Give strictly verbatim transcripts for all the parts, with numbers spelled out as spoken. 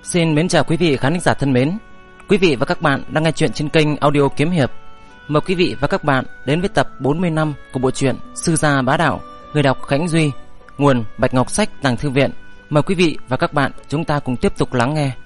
Xin mến chào quý vị khán giả thân mến. Quý vị và các bạn đang nghe chuyện trên kênh audio Kiếm Hiệp. Mời quý vị và các bạn đến với tập bốn mươi năm của bộ truyện Sư Gia Bá Đạo, người đọc Khánh Duy, nguồn Bạch Ngọc Sách Tàng Thư Viện. Mời quý vị và các bạn chúng ta cùng tiếp tục lắng nghe.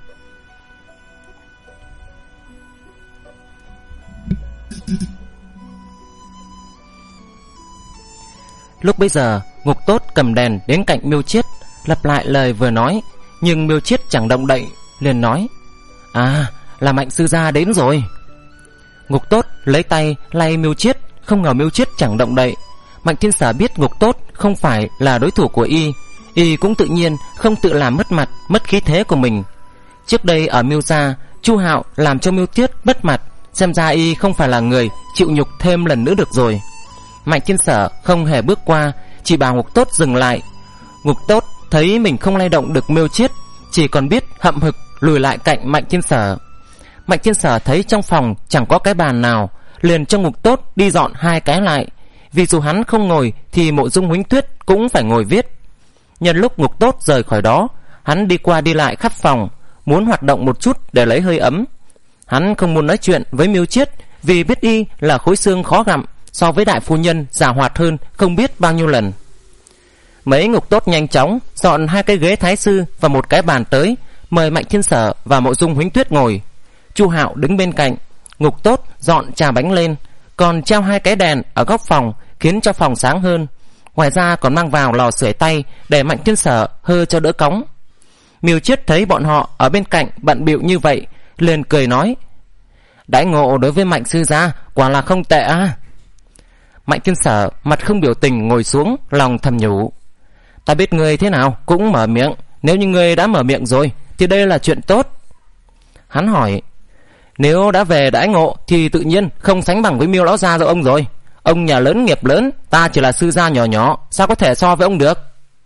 Lúc bấy giờ, Ngục Tốt cầm đèn đến cạnh Miêu Chiết, lặp lại lời vừa nói, nhưng Miêu Chiết chẳng động đậy, liền nói: "À, là Mạnh sư gia đến rồi." Ngục Tốt lấy tay lay Miêu Chiết, không ngờ Miêu Chiết chẳng động đậy. Mạnh Thiên Sở biết Ngục Tốt không phải là đối thủ của y, y cũng tự nhiên không tự làm mất mặt, mất khí thế của mình. Trước đây ở Miêu gia, Chu Hạo làm cho Miêu Chiết mất mặt, xem ra y không phải là người chịu nhục thêm lần nữa được rồi. Mạnh Thiên Sở không hề bước qua, chỉ bảo Ngục Tốt dừng lại. Ngục Tốt thấy mình không lay động được Miêu Chiết, chỉ còn biết hậm hực lùi lại cạnh Mạnh Thiên Sở. Mạnh Thiên Sở thấy trong phòng chẳng có cái bàn nào, liền cho Ngục Tốt đi dọn hai cái lại, vì dù hắn không ngồi thì Mộ Dung Huỳnh Tuyết cũng phải ngồi viết. Nhân lúc Ngục Tốt rời khỏi đó, hắn đi qua đi lại khắp phòng, muốn hoạt động một chút để lấy hơi ấm. Hắn không muốn nói chuyện với Miêu Chiết, vì biết y là khối xương khó gặm, so với đại phu nhân già hoạt hơn không biết bao nhiêu lần. Mấy Ngục Tốt nhanh chóng dọn hai cái ghế thái sư và một cái bàn tới, mời Mạnh Thiên Sở và Mộ Dung Huỳnh Tuyết ngồi. Chu Hạo đứng bên cạnh. Ngục Tốt dọn trà bánh lên, còn treo hai cái đèn ở góc phòng khiến cho phòng sáng hơn. Ngoài ra còn mang vào lò sưởi tay để Mạnh Thiên Sở hơ cho đỡ cóng. Miêu Chiết thấy bọn họ ở bên cạnh bận bịu như vậy, liền cười nói: "Đãi ngộ đối với Mạnh sư gia quả là không tệ à." Mạnh Thiên Sở mặt không biểu tình ngồi xuống, lòng thầm nhủ: "Ta biết ngươi thế nào cũng mở miệng, nếu như ngươi đã mở miệng rồi thì đây là chuyện tốt." Hắn hỏi: "Nếu đã về đãi ngộ thì tự nhiên không sánh bằng với Miêu lão gia rồi ông rồi. Ông nhà lớn nghiệp lớn, ta chỉ là sư gia nhỏ nhỏ, sao có thể so với ông được?"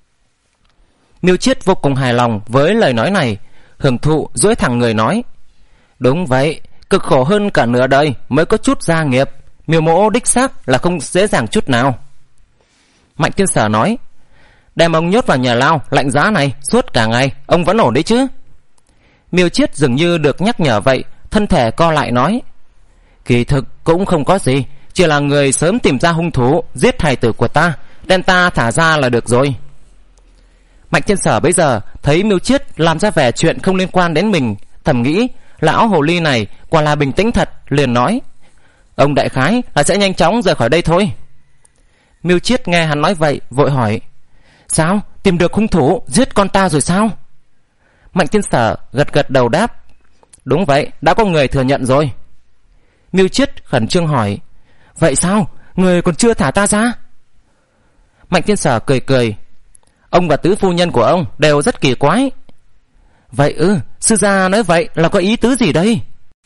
Miêu Chiết vô cùng hài lòng với lời nói này, hưởng thụ duỗi thẳng người nói: "Đúng vậy, cực khổ hơn cả nửa đời mới có chút gia nghiệp, Miêu mỗ đích xác là không dễ dàng chút nào." Mạnh Thiên Sở nói: "Đem ông nhốt vào nhà lao lạnh giá này suốt cả ngày, ông vẫn ổn đấy chứ?" Miêu Chiết dường như được nhắc nhở vậy, thân thể co lại nói: "Kỳ thực cũng không có gì, chỉ là người sớm tìm ra hung thủ giết hài tử của ta, đem ta thả ra là được rồi." Mạnh Thiên Sở bây giờ thấy Miêu Chiết làm ra vẻ chuyện không liên quan đến mình, thầm nghĩ lão hồ ly này quả là bình tĩnh thật, liền nói: "Ông đại khái là sẽ nhanh chóng rời khỏi đây thôi." Miêu Chiết nghe hắn nói vậy vội hỏi: "Sao, tìm được hung thủ giết con ta rồi sao?" Mạnh Thiên Sở gật gật đầu đáp: "Đúng vậy, đã có người thừa nhận rồi." Miêu Chiết khẩn trương hỏi: "Vậy sao, người còn chưa thả ta ra?" Mạnh Thiên Sở cười cười: "Ông và tứ phu nhân của ông đều rất kỳ quái." "Vậy ư, sư gia nói vậy là có ý tứ gì đây?"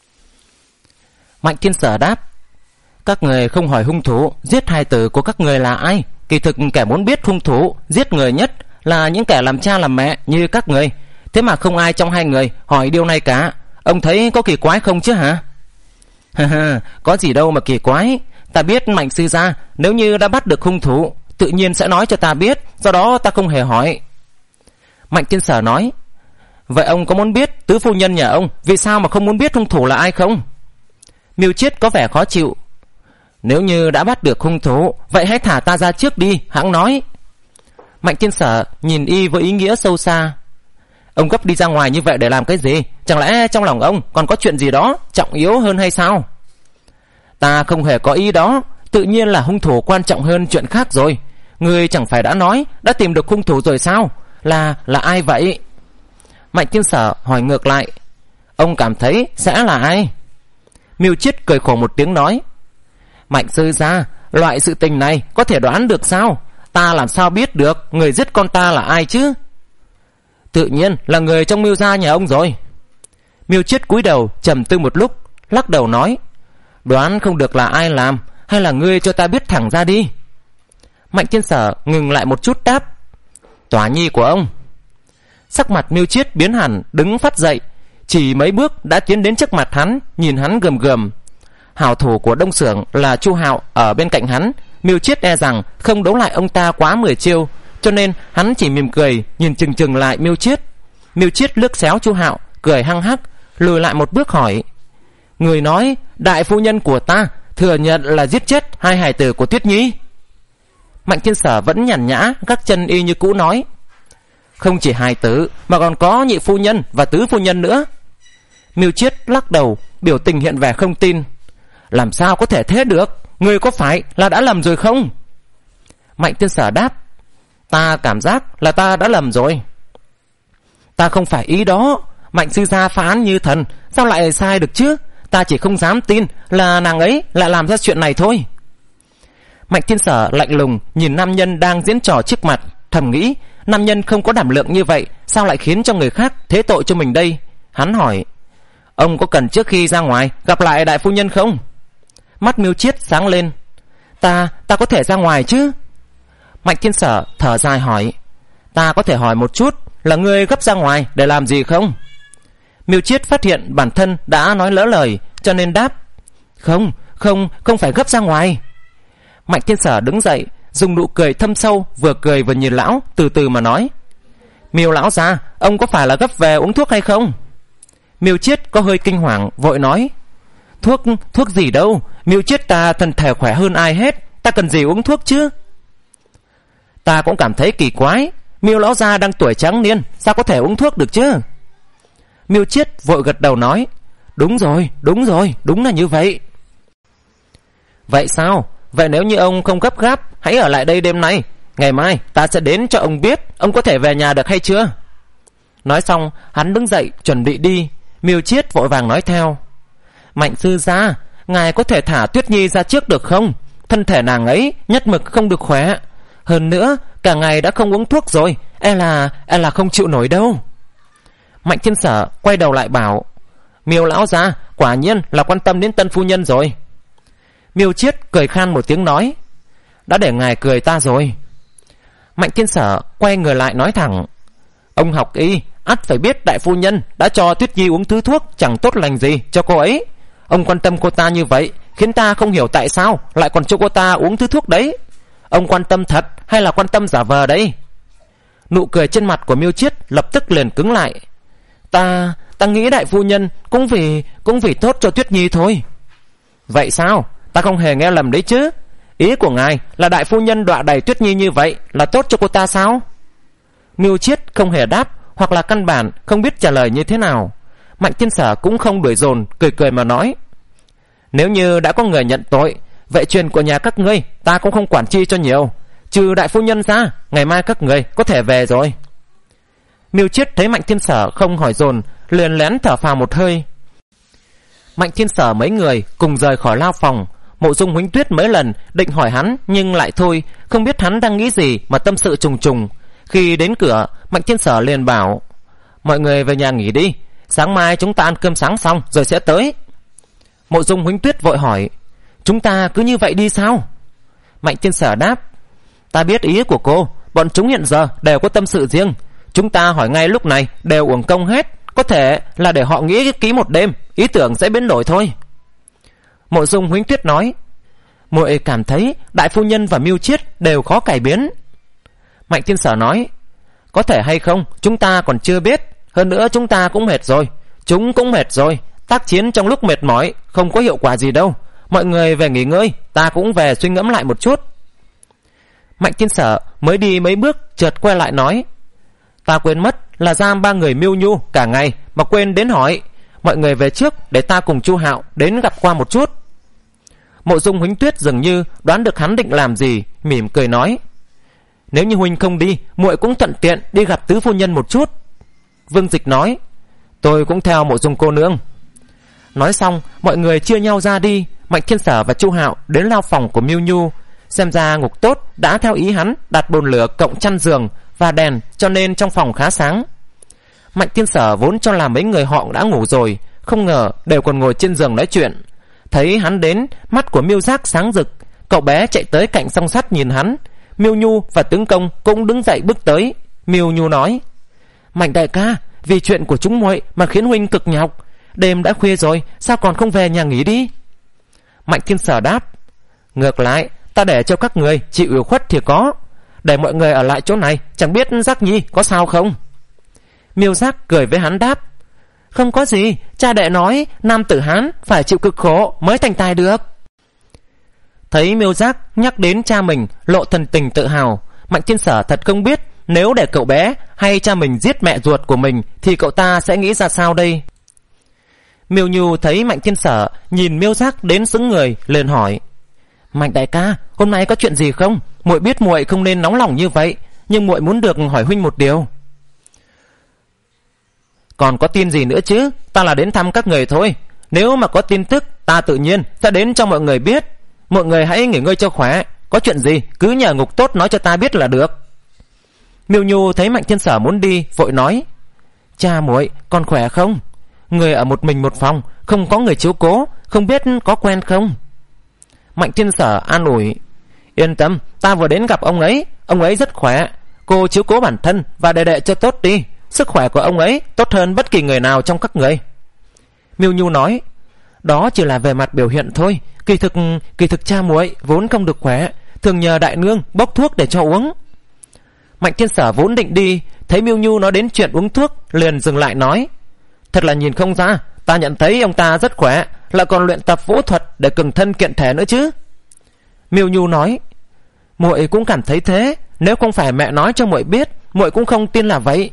Mạnh Thiên Sở đáp: "Các người không hỏi hung thủ giết hài tử của các người là ai, kỳ thực kẻ muốn biết hung thủ giết người nhất là những kẻ làm cha làm mẹ như các người. Thế mà không ai trong hai người hỏi điều này cả. Ông thấy có kỳ quái không chứ hả?" "Ha ha, có gì đâu mà kỳ quái. Ta biết Mạnh sư gia nếu như đã bắt được hung thủ tự nhiên sẽ nói cho ta biết, do đó ta không hề hỏi." Mạnh Thiên Sở nói: "Vậy ông có muốn biết tứ phu nhân nhà ông vì sao mà không muốn biết hung thủ là ai không?" Miêu Chiết có vẻ khó chịu: "Nếu như đã bắt được hung thủ, vậy hãy thả ta ra trước đi, hãng nói." Mạnh Thiên Sở nhìn y với ý nghĩa sâu xa: "Ông gấp đi ra ngoài như vậy để làm cái gì? Chẳng lẽ trong lòng ông còn có chuyện gì đó trọng yếu hơn hay sao?" "Ta không hề có ý đó, tự nhiên là hung thủ quan trọng hơn chuyện khác rồi. Người chẳng phải đã nói đã tìm được hung thủ rồi sao? Là là ai vậy?" Mạnh Thiên Sở hỏi ngược lại: "Ông cảm thấy sẽ là ai?" Miêu Chiết cười khổ một tiếng nói: "Mạnh sư gia, loại sự tình này có thể đoán được sao? Ta làm sao biết được người giết con ta là ai chứ?" "Tự nhiên là người trong Miêu gia nhà ông rồi." Miêu Chiết cúi đầu trầm tư một lúc, lắc đầu nói: "Đoán không được là ai làm, hay là ngươi cho ta biết thẳng ra đi." Mạnh Thiên Sở ngừng lại một chút đáp: "Tỏa nhi của ông." Sắc mặt Miêu Chiết biến hẳn, đứng phát dậy, chỉ mấy bước đã tiến đến trước mặt hắn, nhìn hắn gầm gầm. Hảo thủ của Đông Xưởng là Chu Hạo ở bên cạnh hắn, Miêu Chiết e rằng không đấu lại ông ta quá mười chiêu, cho nên hắn chỉ mỉm cười nhìn chừng chừng lại Miêu Chiết. Miêu Chiết lướt xéo Chu Hạo, cười hăng hắc, lùi lại một bước hỏi: người nói đại phu nhân của ta thừa nhận là giết chết hai hài tử của Tuyết Nhi? Mạnh Thiên Sở vẫn nhàn nhã gác chân y như cũ nói: không chỉ hài tử mà còn có nhị phu nhân và tứ phu nhân nữa. Mưu Chiết lắc đầu, biểu tình hiện vẻ không tin. Làm sao có thể thế được? Người có phải là đã lầm rồi không? Mạnh Thiên Sở đáp: ta cảm giác là ta đã lầm rồi. Ta không phải ý đó. Mạnh sư gia phá án như thần, sao lại sai được chứ? Ta chỉ không dám tin là nàng ấy lại làm ra chuyện này thôi. Mạnh Thiên Sở lạnh lùng nhìn nam nhân đang diễn trò trước mặt, thầm nghĩ nam nhân không có đảm lượng như vậy, sao lại khiến cho người khác thế tội cho mình đây? Hắn hỏi: ông có cần trước khi ra ngoài gặp lại đại phu nhân không? Mắt Mưu Chiết sáng lên: Ta, ta có thể ra ngoài chứ? Mạnh Thiên Sở thở dài hỏi: ta có thể hỏi một chút là ngươi gấp ra ngoài để làm gì không? Mưu Chiết phát hiện bản thân đã nói lỡ lời, cho nên đáp: Không, không, không phải gấp ra ngoài. Mạnh Thiên Sở đứng dậy, dùng nụ cười thâm sâu, vừa cười vừa nhìn lão, từ từ mà nói: Miêu lão gia, ông có phải là gấp về uống thuốc hay không? Mưu Chiết có hơi kinh hoàng, vội nói: Thuốc, thuốc gì đâu, Mưu Chiết ta thân thể khỏe hơn ai hết, ta cần gì uống thuốc chứ? Ta cũng cảm thấy kỳ quái, Miêu lão gia đang tuổi trắng niên, sao có thể uống thuốc được chứ? Mưu Chiết vội gật đầu nói: Đúng rồi, đúng rồi, đúng là như vậy. Vậy sao? Vậy nếu như ông không gấp gáp, hãy ở lại đây đêm nay, ngày mai ta sẽ đến cho ông biết ông có thể về nhà được hay chưa? Nói xong hắn đứng dậy chuẩn bị đi. Mưu Chiết vội vàng nói theo: Mạnh sư gia, ngài có thể thả Tuyết Nhi ra trước được không? Thân thể nàng ấy nhất mực không được khỏe, hơn nữa cả ngày đã không uống thuốc rồi, e là e là không chịu nổi đâu. Mạnh Thiên Sở quay đầu lại bảo: Miêu lão gia quả nhiên là quan tâm đến tân phu nhân rồi. Mưu Chiết cười khan một tiếng nói: Đã để ngài cười ta rồi. Mạnh Thiên Sở quay người lại nói thẳng: Ông học y ắt phải biết đại phu nhân đã cho Tuyết Nhi uống thứ thuốc chẳng tốt lành gì cho cô ấy. Ông quan tâm cô ta như vậy, khiến ta không hiểu tại sao lại còn cho cô ta uống thứ thuốc đấy. Ông quan tâm thật hay là quan tâm giả vờ đấy? Nụ cười trên mặt của Mưu Chiết lập tức liền cứng lại. Ta, ta nghĩ đại phu nhân cũng vì cũng vì tốt cho Tuyết Nhi thôi. Vậy sao? Ta không hề nghe lầm đấy chứ? Ý của ngài là đại phu nhân đọa đầy Tuyết Nhi như vậy là tốt cho cô ta sao? Mưu Chiết không hề đáp, hoặc là căn bản không biết trả lời như thế nào. Mạnh Thiên Sở cũng không đuổi dồn, cười cười mà nói: Nếu như đã có người nhận tội, vậy chuyện của nhà các ngươi ta cũng không quản chi cho nhiều. Trừ đại phu nhân ra, ngày mai các người có thể về rồi. Mưu Chiết thấy Mạnh Thiên Sở không hỏi dồn, liền lén thở phào một hơi. Mạnh Thiên Sở mấy người cùng rời khỏi lao phòng. Mộ Dung Huỳnh Tuyết mấy lần định hỏi hắn, nhưng lại thôi, không biết hắn đang nghĩ gì mà tâm sự trùng trùng. Khi đến cửa, Mạnh Thiên Sở liền bảo: Mọi người về nhà nghỉ đi, sáng mai chúng ta ăn cơm sáng xong rồi sẽ tới. Mộ Dung Huỳnh Tuyết vội hỏi: Chúng ta cứ như vậy đi sao? Mạnh Thiên Sở đáp: Ta biết ý của cô, bọn chúng hiện giờ đều có tâm sự riêng, chúng ta hỏi ngay lúc này đều uổng công hết. Có thể là để họ nghĩ kỹ một đêm, ý tưởng sẽ biến đổi thôi. Mộ Dung Huỳnh Tuyết nói: Muội cảm thấy đại phu nhân và Mưu Chiết đều khó cải biến. Mạnh Thiên Sở nói: Có thể hay không chúng ta còn chưa biết. Hơn nữa chúng ta cũng mệt rồi, chúng cũng mệt rồi. Tác chiến trong lúc mệt mỏi không có hiệu quả gì đâu. Mọi người về nghỉ ngơi, ta cũng về suy ngẫm lại một chút. Mạnh Thiên Sở mới đi mấy bước chợt quay lại nói: Ta quên mất là giam ba người Miêu Nhu cả ngày mà quên đến hỏi. Mọi người về trước để ta cùng Chu Hạo đến gặp qua một chút. Mộ Dung Huỳnh Tuyết dường như đoán được hắn định làm gì, mỉm cười nói: Nếu như huynh không đi, muội cũng thuận tiện đi gặp tứ phu nhân một chút. Vương Dịch nói: Tôi cũng theo Mộ Dung cô nương. Nói xong mọi người chia nhau ra đi. Mạnh Thiên Sở và Chu Hạo đến lao phòng của Miêu Nhu. Xem ra Ngục Tốt đã theo ý hắn đặt bồn lửa cộng chăn giường và đèn, cho nên trong phòng khá sáng. Mạnh Thiên Sở vốn cho là mấy người họ đã ngủ rồi, không ngờ đều còn ngồi trên giường nói chuyện. Thấy hắn đến, mắt của Miêu Giác sáng rực. Cậu bé chạy tới cạnh song sắt nhìn hắn. Miêu Nhu và tướng công cũng đứng dậy bước tới. Miêu Nhu nói: Mạnh đại ca, vì chuyện của chúng muội mà khiến huynh cực nhọc. Đêm đã khuya rồi, sao còn không về nhà nghỉ đi? Mạnh Thiên Sở đáp: Ngược lại, ta để cho các người chịu ủy khuất thì có. Để mọi người ở lại chỗ này, chẳng biết Giác Nhi có sao không? Miêu Giác cười với hắn đáp: Không có gì, cha đệ nói nam tử Hán phải chịu cực khổ mới thành tài được. Thấy Miêu Giác nhắc đến cha mình lộ thần tình tự hào, Mạnh Thiên Sở thật không biết nếu để cậu bé hay cha mình giết mẹ ruột của mình thì cậu ta sẽ nghĩ ra sao đây. Miêu Nhu thấy Mạnh Thiên Sở nhìn Miêu Giác đến sững người, liền hỏi: Mạnh đại ca, hôm nay có chuyện gì không? Muội biết muội không nên nóng lòng như vậy, nhưng muội muốn được hỏi huynh một điều. Còn có tin gì nữa chứ? Ta là đến thăm các người thôi. Nếu mà có tin tức, ta tự nhiên sẽ đến cho mọi người biết. Mọi người hãy nghỉ ngơi cho khỏe. Có chuyện gì cứ nhờ Ngục Tốt nói cho ta biết là được. Miêu Nhu thấy Mạnh Thiên Sở muốn đi, vội nói: Cha muội còn khỏe không? Người ở một mình một phòng, không có người chiếu cố, không biết có quen không? Mạnh Thiên Sở an ủi: Yên tâm, ta vừa đến gặp ông ấy, ông ấy rất khỏe. Cô chiếu cố bản thân và đệ đệ cho tốt đi. Sức khỏe của ông ấy tốt hơn bất kỳ người nào trong các người. Miêu Nhu nói: Đó chỉ là về mặt biểu hiện thôi. Kỳ thực kỳ thực cha muội vốn không được khỏe, thường nhờ đại nương bốc thuốc để cho uống. Mạnh Thiên Sở vốn định đi, thấy Miêu Nhu nói đến chuyện uống thuốc, liền dừng lại nói: Thật là nhìn không ra, ta nhận thấy ông ta rất khỏe, lại còn luyện tập vũ thuật để cường thân kiện thể nữa chứ. Miêu Nhu nói: Muội cũng cảm thấy thế, nếu không phải mẹ nói cho muội biết, muội cũng không tin là vậy.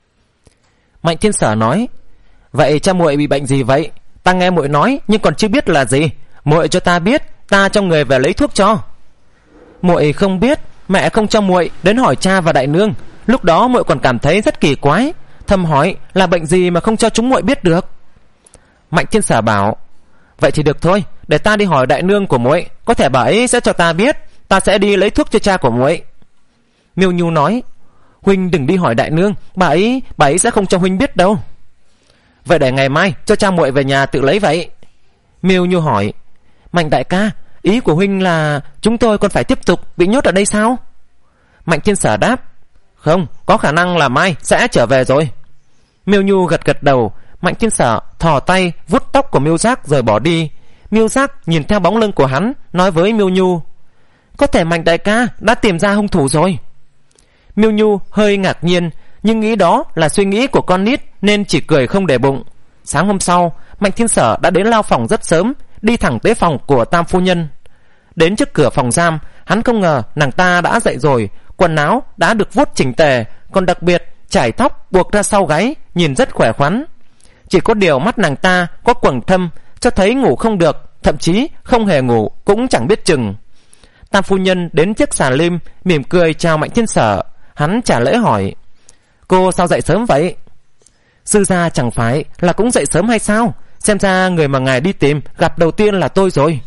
Mạnh Thiên Sở nói: Vậy cha muội bị bệnh gì vậy? Ta nghe muội nói nhưng còn chưa biết là gì. Muội cho ta biết, ta cho người về lấy thuốc cho. Muội không biết, mẹ không cho muội đến hỏi cha và đại nương. Lúc đó muội còn cảm thấy rất kỳ quái, thầm hỏi là bệnh gì mà không cho chúng muội biết được. Mạnh Thiên Sở bảo: Vậy thì được thôi, để ta đi hỏi đại nương của muội, có thể bà ấy sẽ cho ta biết. Ta sẽ đi lấy thuốc cho cha của muội. Miêu Nhu nói: Huynh đừng đi hỏi đại nương, bà ấy bà ấy sẽ không cho huynh biết đâu. Vậy để ngày mai cho cha muội về nhà tự lấy vậy. Miêu Nhu hỏi: Mạnh đại ca, ý của huynh là chúng tôi còn phải tiếp tục bị nhốt ở đây sao? Mạnh Thiên Sở đáp: Không, có khả năng là mai sẽ trở về rồi. Miêu Nhu gật gật đầu. Mạnh Thiên Sở thò tay vuốt tóc của Miêu Giác rồi bỏ đi. Miêu Giác nhìn theo bóng lưng của hắn, nói với Miêu Nhu: Có thể Mạnh đại ca đã tìm ra hung thủ rồi. Miêu Nhu hơi ngạc nhiên, nhưng nghĩ đó là suy nghĩ của con nít nên chỉ cười không để bụng. Sáng hôm sau, Mạnh Thiên Sở đã đến lao phòng rất sớm, đi thẳng tới phòng của Tam phu nhân. Đến trước cửa phòng giam, hắn không ngờ nàng ta đã dậy rồi, quần áo đã được vuốt chỉnh tề, còn đặc biệt chải tóc buộc ra sau gáy, nhìn rất khỏe khoắn. Chỉ có điều mắt nàng ta có quầng thâm, cho thấy ngủ không được, thậm chí không hề ngủ cũng chẳng biết chừng. Tam phu nhân đến chiếc xà lim, mỉm cười chào Mạnh Thiên Sở. Hắn trả lễ hỏi: Cô sao dậy sớm vậy? Sư gia chẳng phải là cũng dậy sớm hay sao? Xem ra người mà ngài đi tìm gặp đầu tiên là tôi rồi.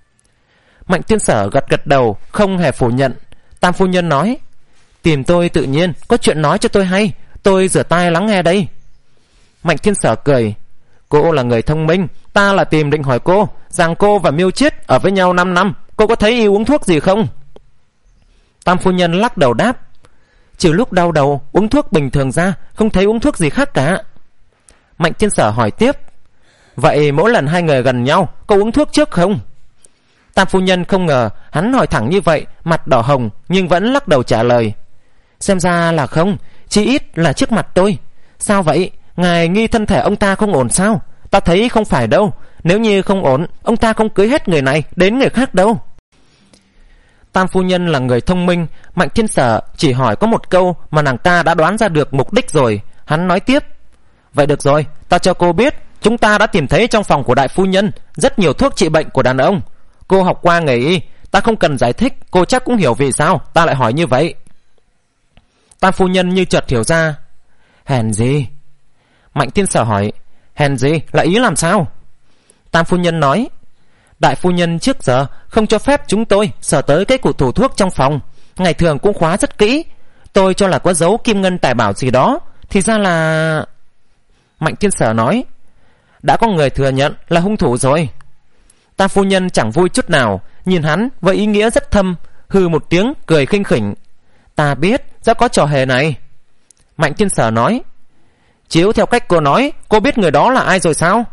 Mạnh Thiên Sở gật gật đầu, không hề phủ nhận. Tam phu nhân nói: Tìm tôi tự nhiên, có chuyện nói cho tôi hay. Tôi rửa tai lắng nghe đây. Mạnh Thiên Sở cười: Cô là người thông minh, ta là tìm định hỏi cô rằng cô và Miêu Chiết ở với nhau năm năm, cô có thấy y uống thuốc gì không? Tam phu nhân lắc đầu đáp: Trừ lúc đau đầu uống thuốc bình thường ra, không thấy uống thuốc gì khác cả. Mạnh Thiên Sở hỏi tiếp: Vậy mỗi lần hai người gần nhau có uống thuốc trước không? Tam phu nhân không ngờ hắn hỏi thẳng như vậy, mặt đỏ hồng nhưng vẫn lắc đầu trả lời: Xem ra là không, chỉ ít là trước mặt tôi. Sao vậy? Ngài nghi thân thể ông ta không ổn sao? Ta thấy không phải đâu. Nếu như không ổn, ông ta không cưới hết người này đến người khác đâu. Tam phu nhân là người thông minh, Mạnh Thiên Sở chỉ hỏi có một câu mà nàng ta đã đoán ra được mục đích rồi. Hắn nói tiếp: Vậy được rồi, ta cho cô biết, chúng ta đã tìm thấy trong phòng của đại phu nhân rất nhiều thuốc trị bệnh của đàn ông. Cô học qua nghề y, ta không cần giải thích, cô chắc cũng hiểu vì sao ta lại hỏi như vậy. Tam phu nhân như chợt hiểu ra. Hèn gì? Mạnh Thiên Sở hỏi: Hèn gì là ý làm sao? Tam phu nhân nói: Đại phu nhân trước giờ không cho phép chúng tôi sờ tới cái cụ tủ thuốc trong phòng, ngày thường cũng khóa rất kỹ. Tôi cho là có dấu kim ngân tài bảo gì đó, thì ra là... Mạnh Thiên Sở nói: Đã có người thừa nhận là hung thủ rồi. Tam phu nhân chẳng vui chút nào, nhìn hắn với ý nghĩa rất thâm, hừ một tiếng cười khinh khỉnh: Ta biết sẽ có trò hề này. Mạnh Thiên Sở nói: Chiếu theo cách cô nói, cô biết người đó là ai rồi sao?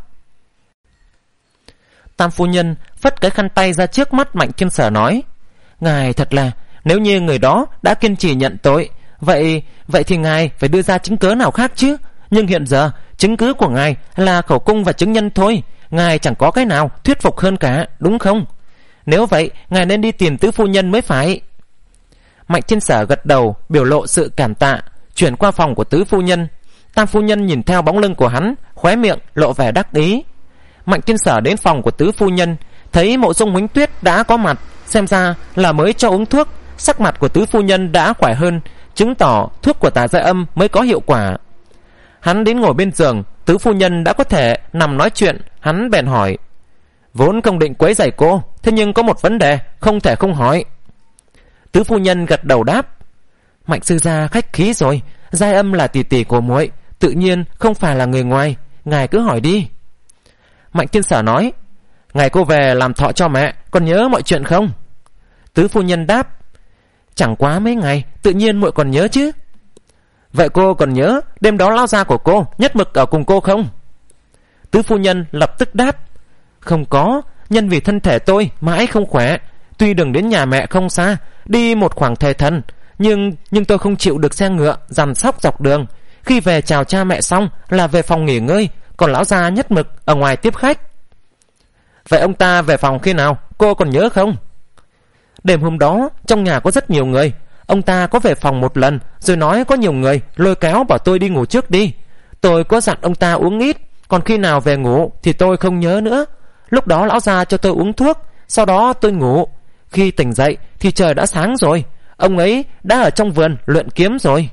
Tam phu nhân phất cái khăn tay ra trước mắt Mạnh Thiên Sở nói: Ngài thật là, nếu như người đó đã kiên trì nhận tội, Vậy vậy thì ngài phải đưa ra chứng cớ nào khác chứ. Nhưng hiện giờ Chứng cứ của ngài là khẩu cung và chứng nhân thôi, ngài chẳng có cái nào thuyết phục hơn cả, đúng không? Nếu vậy, ngài nên đi tìm tứ phu nhân mới phải. Mạnh Thiên Sở gật đầu, biểu lộ sự cảm tạ, chuyển qua phòng của tứ phu nhân. Tam phu nhân nhìn theo bóng lưng của hắn, khóe miệng lộ vẻ đắc ý. Mạnh Thiên Sở đến phòng của tứ phu nhân, thấy Mộ Dung Huỳnh Tuyết đã có mặt, xem ra là mới cho uống thuốc. Sắc mặt của tứ phu nhân đã khỏe hơn, chứng tỏ thuốc của Tà Gia Âm mới có hiệu quả. Hắn đến ngồi bên giường, tứ phu nhân đã có thể nằm nói chuyện. Hắn bèn hỏi: vốn không định quấy rầy cô, thế nhưng có một vấn đề không thể không hỏi. Tứ phu nhân gật đầu đáp: Mạnh sư gia khách khí rồi, Giai Âm là tỷ tỷ của muội, tự nhiên không phải là người ngoài, ngài cứ hỏi đi. Mạnh Thiên Sở nói: ngày cô về làm thọ cho mẹ, còn nhớ mọi chuyện không? Tứ phu nhân đáp: chẳng quá mấy ngày, tự nhiên muội còn nhớ chứ. Vậy cô còn nhớ đêm đó lão gia của cô nhất mực ở cùng cô không? Tứ phu nhân lập tức đáp: không có, nhân vì thân thể tôi mãi không khỏe, tuy đường đến nhà mẹ không xa, đi một khoảng thời thần, nhưng nhưng tôi không chịu được xe ngựa dằn sóc dọc đường. Khi về chào cha mẹ xong là về phòng nghỉ ngơi, còn lão gia nhất mực ở ngoài tiếp khách. Vậy ông ta về phòng khi nào, cô còn nhớ không? Đêm hôm đó trong nhà có rất nhiều người, ông ta có về phòng một lần, rồi nói có nhiều người lôi kéo bảo tôi đi ngủ trước đi. Tôi có dặn ông ta uống ít, còn khi nào về ngủ thì tôi không nhớ nữa. Lúc đó lão gia cho tôi uống thuốc, sau đó tôi ngủ. Khi tỉnh dậy thì trời đã sáng rồi, ông ấy đã ở trong vườn luyện kiếm rồi.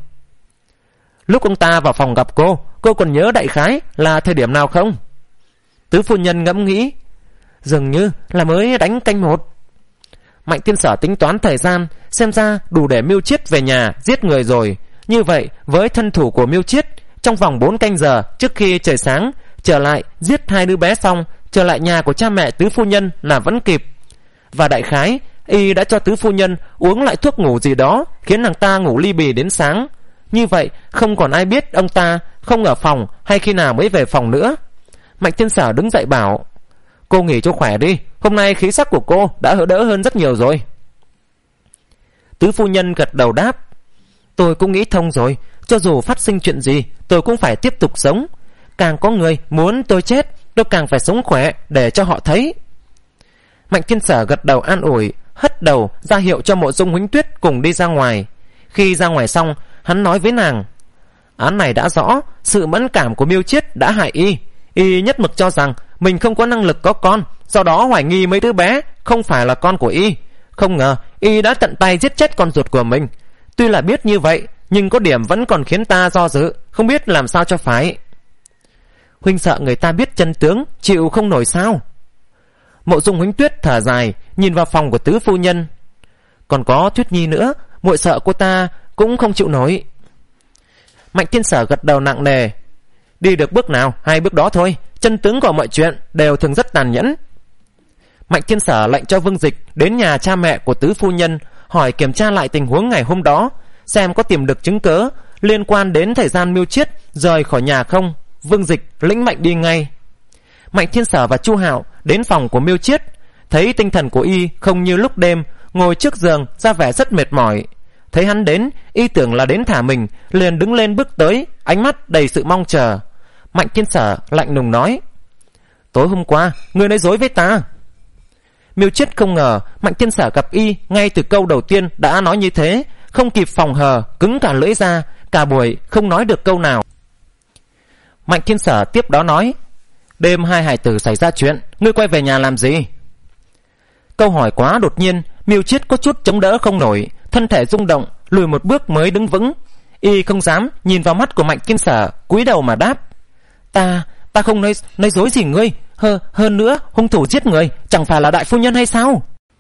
Lúc ông ta vào phòng gặp cô, cô còn nhớ đại khái là thời điểm nào không? Tứ phu nhân ngẫm nghĩ: dường như là mới đánh canh một. Mạnh Thiên Sở tính toán thời gian, xem ra đủ để Miêu Chiết về nhà giết người rồi. Như vậy với thân thủ của Miêu Chiết, trong vòng bốn canh giờ trước khi trời sáng trở lại giết hai đứa bé xong, trở lại nhà của cha mẹ tứ phu nhân là vẫn kịp. Và đại khái y đã cho tứ phu nhân uống lại thuốc ngủ gì đó, khiến nàng ta ngủ ly bì đến sáng. Như vậy không còn ai biết ông ta không ở phòng hay khi nào mới về phòng nữa. Mạnh Thiên Sở đứng dậy bảo: cô nghỉ cho khỏe đi, hôm nay khí sắc của cô đã đỡ hơn rất nhiều rồi. Tứ phu nhân gật đầu đáp: tôi cũng nghĩ thông rồi, cho dù phát sinh chuyện gì tôi cũng phải tiếp tục sống. Càng có người muốn tôi chết, tôi càng phải sống khỏe để cho họ thấy. Mạnh Thiên Sở gật đầu an ủi, hất đầu ra hiệu cho Mộ Dung Huỳnh Tuyết cùng đi ra ngoài. Khi ra ngoài xong, hắn nói với nàng: án này đã rõ, sự mẫn cảm của Miêu Chiết đã hại y. Y nhất mực cho rằng mình không có năng lực có con, do đó hoài nghi mấy đứa bé không phải là con của y. Không ngờ y đã tận tay giết chết con ruột của mình. Tuy là biết như vậy, nhưng có điểm vẫn còn khiến ta do dự, không biết làm sao cho phải. Huynh sợ người ta biết chân tướng, chịu không nổi sao? Mộ Dung Huỳnh Tuyết thở dài, nhìn vào phòng của tứ phu nhân. Còn có Tuyết Nhi nữa, muội sợ cô ta cũng không chịu nổi. Mạnh Thiên Sở gật đầu nặng nề. Đi được bước nào, hai bước đó thôi. Chân tướng của mọi chuyện đều thường rất tàn nhẫn. Mạnh Thiên Sở lệnh cho Vương Dịch đến nhà cha mẹ của tứ phu nhân, hỏi kiểm tra lại tình huống ngày hôm đó, xem có tìm được chứng cớ liên quan đến thời gian Miêu Chiết rời khỏi nhà không. Vương Dịch lĩnh mệnh đi ngay. Mạnh Thiên Sở và Chu Hạo đến phòng của Miêu Chiết, thấy tinh thần của y không như lúc đêm, ngồi trước giường ra vẻ rất mệt mỏi. Thấy hắn đến, y tưởng là đến thả mình, liền đứng lên bước tới, ánh mắt đầy sự mong chờ. Mạnh Thiên Sở lạnh lùng nói: tối hôm qua ngươi nói dối với ta. Miêu Chiết không ngờ Mạnh Thiên Sở gặp y ngay từ câu đầu tiên đã nói như thế, không kịp phòng hờ, cứng cả lưỡi ra, cả buổi không nói được câu nào. Mạnh Thiên Sở tiếp đó nói: đêm hai hài tử xảy ra chuyện, ngươi quay về nhà làm gì? Câu hỏi quá đột nhiên, Miêu Chiết có chút chống đỡ không nổi, thân thể rung động, lùi một bước mới đứng vững. Y không dám nhìn vào mắt của Mạnh Thiên Sở, cúi đầu mà đáp: Ta, ta không nói, nói dối gì ngươi. Hơ, hơn nữa, hung thủ giết người chẳng phải là đại phu nhân hay sao?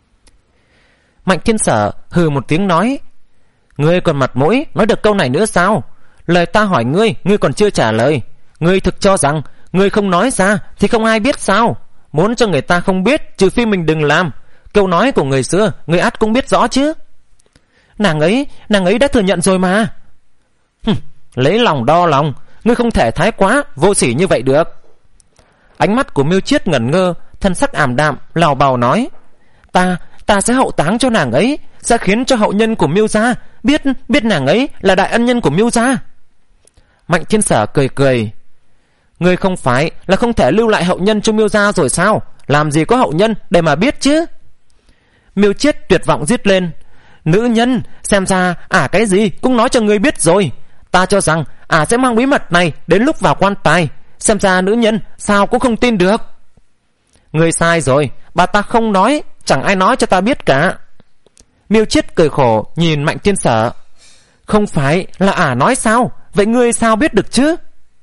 Mạnh Thiên Sở hừ một tiếng nói: ngươi còn mặt mũi nói được câu này nữa sao? Lời ta hỏi ngươi, ngươi còn chưa trả lời. Ngươi thực cho rằng ngươi không nói ra thì không ai biết sao? Muốn cho người ta không biết, trừ phi mình đừng làm. Câu nói của người xưa, ngươi ắt cũng biết rõ chứ. Nàng ấy, nàng ấy đã thừa nhận rồi mà. Hừm, lấy lòng đo lòng, ngươi không thể thái quá vô sỉ như vậy được. Ánh mắt của Miêu Chiết ngẩn ngơ, thân sắc ảm đạm, lào bào nói: Ta, ta sẽ hậu táng cho nàng ấy, sẽ khiến cho hậu nhân của Miêu gia biết biết nàng ấy là đại ân nhân của Miêu gia. Mạnh Thiên Sở cười cười: Ngươi không phải là không thể lưu lại hậu nhân cho Miêu gia rồi sao? Làm gì có hậu nhân để mà biết chứ? Miêu Chiết tuyệt vọng rít lên. Nữ nhân, xem ra ả cái gì cũng nói cho ngươi biết rồi. Ta cho rằng ả sẽ mang bí mật này đến lúc vào quan tài. Xem ra nữ nhân sao cũng không tin được. Ngươi sai rồi, bà ta không nói, chẳng ai nói cho ta biết cả. Miêu Chiết cười khổ nhìn Mạnh Thiên Sở. Không phải là ả nói sao? Vậy ngươi sao biết được chứ?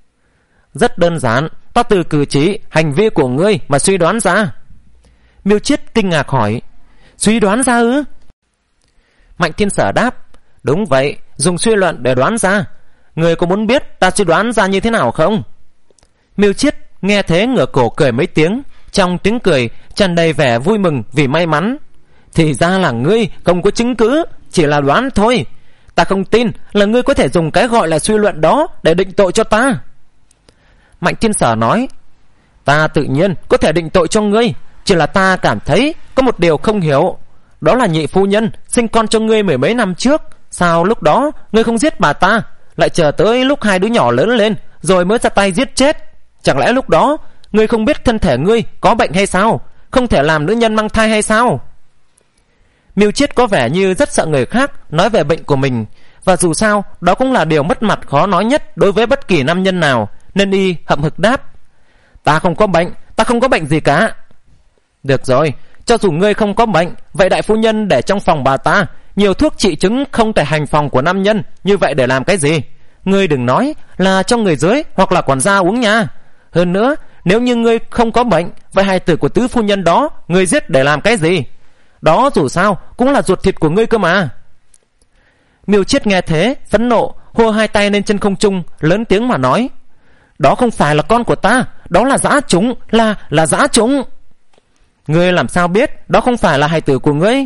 Rất đơn giản, ta từ cử chỉ, hành vi của ngươi mà suy đoán ra. Miêu Chiết kinh ngạc hỏi. Suy đoán ra ư? Mạnh Thiên Sở đáp. Đúng vậy, dùng suy luận để đoán ra. Ngươi có muốn biết ta suy đoán ra như thế nào không? Miêu Chiết nghe thế ngửa cổ cười mấy tiếng. Trong tiếng cười tràn đầy vẻ vui mừng vì may mắn. Thì ra là ngươi không có chứng cứ, chỉ là đoán thôi. Ta không tin là ngươi có thể dùng cái gọi là suy luận đó để định tội cho ta. Mạnh Thiên Sở nói. Ta tự nhiên có thể định tội cho ngươi, chỉ là ta cảm thấy có một điều không hiểu. Đó là nhị phu nhân sinh con cho ngươi mười mấy năm trước, sao lúc đó ngươi không giết bà ta, lại chờ tới lúc hai đứa nhỏ lớn lên rồi mới ra tay giết chết? Chẳng lẽ lúc đó ngươi không biết thân thể ngươi có bệnh hay sao? Không thể làm nữ nhân mang thai hay sao? Miêu Chiết có vẻ như rất sợ người khác nói về bệnh của mình, và dù sao đó cũng là điều mất mặt khó nói nhất đối với bất kỳ nam nhân nào, nên y hậm hực đáp. Ta không có bệnh, ta không có bệnh gì cả. Được rồi, cho dù ngươi không có bệnh, vậy đại phu nhân để trong phòng bà ta nhiều thuốc trị chứng không thể hành phòng của nam nhân, như vậy để làm cái gì? Ngươi đừng nói là cho người dưới hoặc là quản gia uống nha. Hơn nữa, nếu như ngươi không có bệnh, vậy hài tử của tứ phu nhân đó ngươi giết để làm cái gì? Đó dù sao cũng là ruột thịt của ngươi cơ mà. Miêu Chiết nghe thế phẫn nộ, hô hai tay lên trên không trung, lớn tiếng mà nói. Đó không phải là con của ta, đó là dã trùng, là là dã trùng. Ngươi làm sao biết đó không phải là hài tử của ngươi?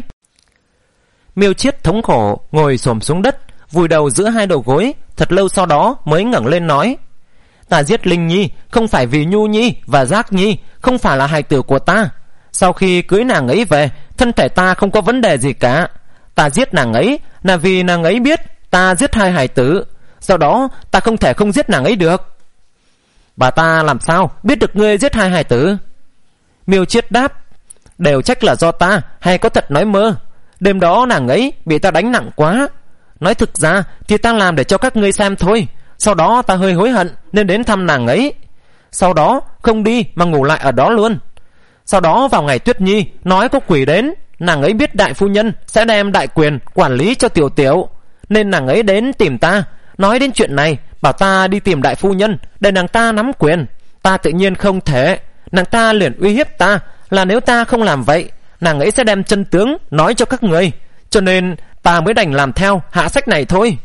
Miêu Chiết thống khổ ngồi xổm xuống đất, vùi đầu giữa hai đầu gối, thật lâu sau đó mới ngẩng lên nói. Ta giết Linh Nhi không phải vì Nhu Nhi và Giác Nhi không phải là hài tử của ta. Sau khi cưới nàng ấy về, thân thể ta không có vấn đề gì cả. Ta giết nàng ấy là vì nàng ấy biết ta giết hai hài tử, do đó ta không thể không giết nàng ấy được. Bà ta làm sao biết được ngươi giết hai hài tử? Miêu Chiết đáp. Đều trách là do ta, hay có thật nói mơ. Đêm đó nàng ấy bị ta đánh nặng quá. Nói thực ra thì ta làm để cho các ngươi xem thôi. Sau đó ta hơi hối hận nên đến thăm nàng ấy. Sau đó không đi mà ngủ lại ở đó luôn. Sau đó vào ngày Tuyết Nhi nói có quỷ đến, nàng ấy biết đại phu nhân sẽ đem đại quyền quản lý cho Tiểu Tiểu, nên nàng ấy đến tìm ta, nói đến chuyện này, bảo ta đi tìm đại phu nhân để nàng ta nắm quyền. Ta tự nhiên không thể. Nàng ta liền uy hiếp ta là nếu ta không làm vậy, nàng ấy sẽ đem chân tướng nói cho các người, cho nên ta mới đành làm theo hạ sách này thôi.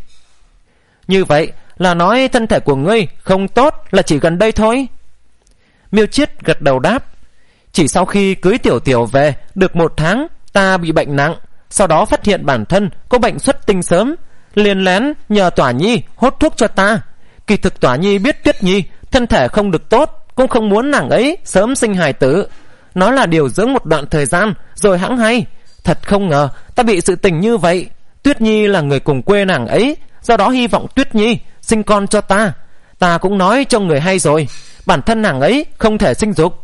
Như vậy là nói thân thể của ngươi không tốt là chỉ gần đây thôi? Miêu Chiết gật đầu đáp. Chỉ sau khi cưới Tiểu Tiểu về được một tháng, ta bị bệnh nặng, sau đó phát hiện bản thân có bệnh xuất tinh sớm, liền lén nhờ Tỏa Nhi hốt thuốc cho ta. Kỳ thực Tỏa Nhi biết Tuyết Nhi thân thể không được tốt, cũng không muốn nàng ấy sớm sinh hài tử, nói là điều dưỡng một đoạn thời gian rồi hẵng hay. Thật không ngờ ta bị sự tình như vậy. Tuyết Nhi là người cùng quê nàng ấy, do đó hy vọng Tuyết Nhi sinh con cho ta. Ta cũng nói cho người hay rồi, bản thân nàng ấy không thể sinh dục.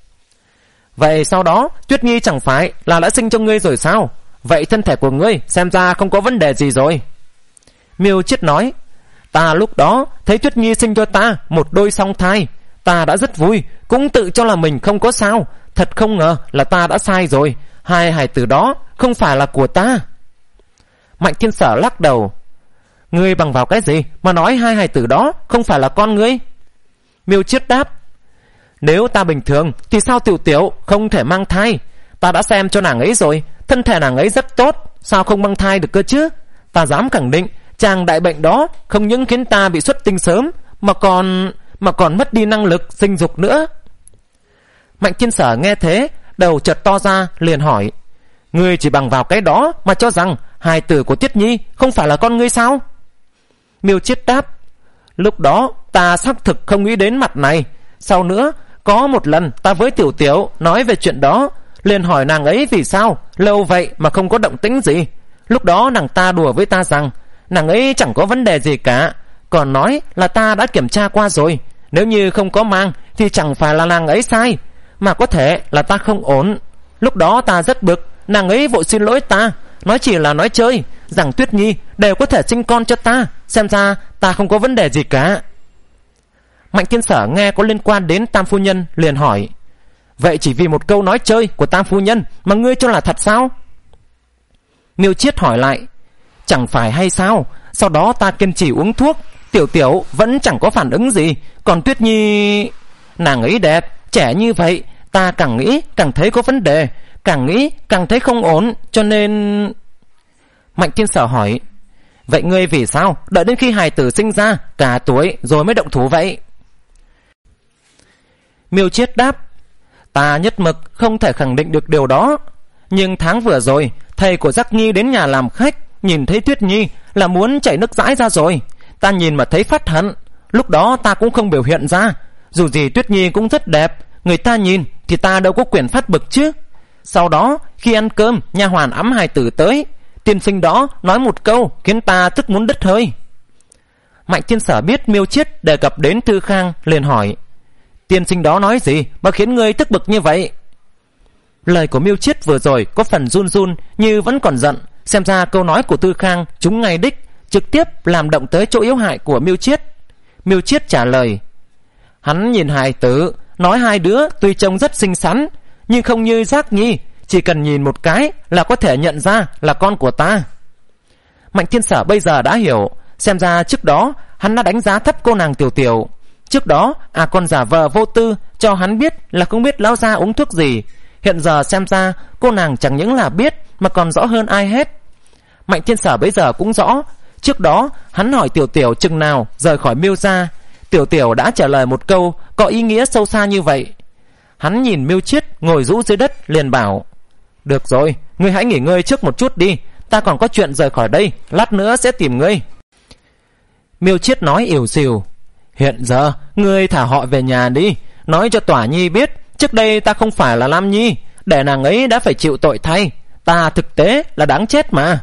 Vậy sau đó Tuyết Nhi chẳng phải là đã sinh cho ngươi rồi sao? Vậy thân thể của ngươi xem ra không có vấn đề gì rồi. Miêu Chiết nói. Ta lúc đó thấy Tuyết Nhi sinh cho ta một đôi song thai, ta đã rất vui, cũng tự cho là mình không có sao. Thật không ngờ là ta đã sai rồi, hai hài tử đó không phải là của ta. Mạnh Thiên Sở lắc đầu. Ngươi bằng vào cái gì mà nói hai hài tử đó không phải là con ngươi? Miêu Chiết đáp. Nếu ta bình thường thì sao Tiểu Tiểu không thể mang thai? Ta đã xem cho nàng ấy rồi, thân thể nàng ấy rất tốt, sao không mang thai được cơ chứ? Ta dám khẳng định chàng đại bệnh đó không những khiến ta bị xuất tinh sớm, mà còn mà còn mất đi năng lực sinh dục nữa. Mạnh Thiên Sở nghe thế, đầu chợt to ra, liền hỏi. Ngươi chỉ bằng vào cái đó mà cho rằng hài tử của Tuyết Nhi không phải là con ngươi sao? Miêu Chiết đáp. Lúc đó ta xác thực không nghĩ đến mặt này. Sau nữa có một lần ta với Tiểu Tiểu nói về chuyện đó, liền hỏi nàng ấy vì sao lâu vậy mà không có động tĩnh gì. Lúc đó nàng ta đùa với ta rằng nàng ấy chẳng có vấn đề gì cả, còn nói là ta đã kiểm tra qua rồi, Nếu như không có mang thì chẳng phải là nàng ấy sai, mà có thể là ta không ổn. Lúc đó ta rất bực, nàng ấy vội xin lỗi ta, nói chỉ là nói chơi, rằng Tuyết Nhi đều có thể sinh con cho ta, xem ra ta không có vấn đề gì cả. Mạnh Thiên Sở nghe có liên quan đến Tam phu nhân liền hỏi: vậy chỉ vì một câu nói chơi của Tam phu nhân mà ngươi cho là thật sao? Miêu Chiết hỏi lại: chẳng phải hay sao? Sau đó ta kiên trì uống thuốc, Tiểu Tiểu vẫn chẳng có phản ứng gì, còn Tuyết Nhi, nàng ấy đẹp, trẻ như vậy, ta càng nghĩ càng thấy có vấn đề, càng nghĩ càng thấy không ổn, cho nên... Mạnh Thiên Sở hỏi: vậy ngươi vì sao đợi đến khi hài tử sinh ra cả tuổi rồi mới động thủ vậy? Miêu Chiết đáp: ta nhất mực không thể khẳng định được điều đó, nhưng tháng vừa rồi thầy của Giác Nhi đến nhà làm khách, nhìn thấy Tuyết Nhi là muốn chảy nước dãi ra rồi. Ta nhìn mà thấy phát hận, lúc đó ta cũng không biểu hiện ra, dù gì Tuyết Nhi cũng rất đẹp, người ta nhìn thì ta đâu có quyền phát bực chứ. Sau đó khi ăn cơm, nha hoàn ẵm hài tử tới, tiên sinh đó nói một câu khiến ta tức muốn đứt hơi. Mạnh Thiên Sở biết Miêu Chiết đề cập đến Thư Khang liền hỏi: tiên sinh đó nói gì mà khiến ngươi tức bực như vậy? Lời của Miêu Chiết vừa rồi có phần run run như vẫn còn giận, xem ra câu nói của Thư Khang trúng ngay đích, trực tiếp làm động tới chỗ yếu hại của Miêu Chiết. Miêu Chiết trả lời: hắn nhìn hài tử, nói hai đứa tuy trông rất xinh xắn, nhưng không như Giác Nhi, chỉ cần nhìn một cái là có thể nhận ra là con của ta. Mạnh Thiên Sở bây giờ đã hiểu, xem ra trước đó hắn đã đánh giá thấp cô nàng Tiểu Tiểu. Trước đó à còn giả vờ vô tư cho hắn biết là không biết lão gia uống thuốc gì. Hiện giờ xem ra cô nàng chẳng những là biết mà còn rõ hơn ai hết. Mạnh Thiên Sở bây giờ cũng rõ, trước đó hắn hỏi Tiểu Tiểu chừng nào rời khỏi Miêu gia, Tiểu Tiểu đã trả lời một câu có ý nghĩa sâu xa như vậy. Hắn nhìn Miêu Chiết ngồi rũ dưới đất liền bảo: được rồi, ngươi hãy nghỉ ngơi trước một chút đi, ta còn có chuyện rời khỏi đây, lát nữa sẽ tìm ngươi. Miêu Chiết nói ỉu xìu: hiện giờ ngươi thả họ về nhà đi, nói cho Tỏa Nhi biết trước đây ta không phải là Lam Nhi, để nàng ấy đã phải chịu tội thay, ta thực tế là đáng chết mà.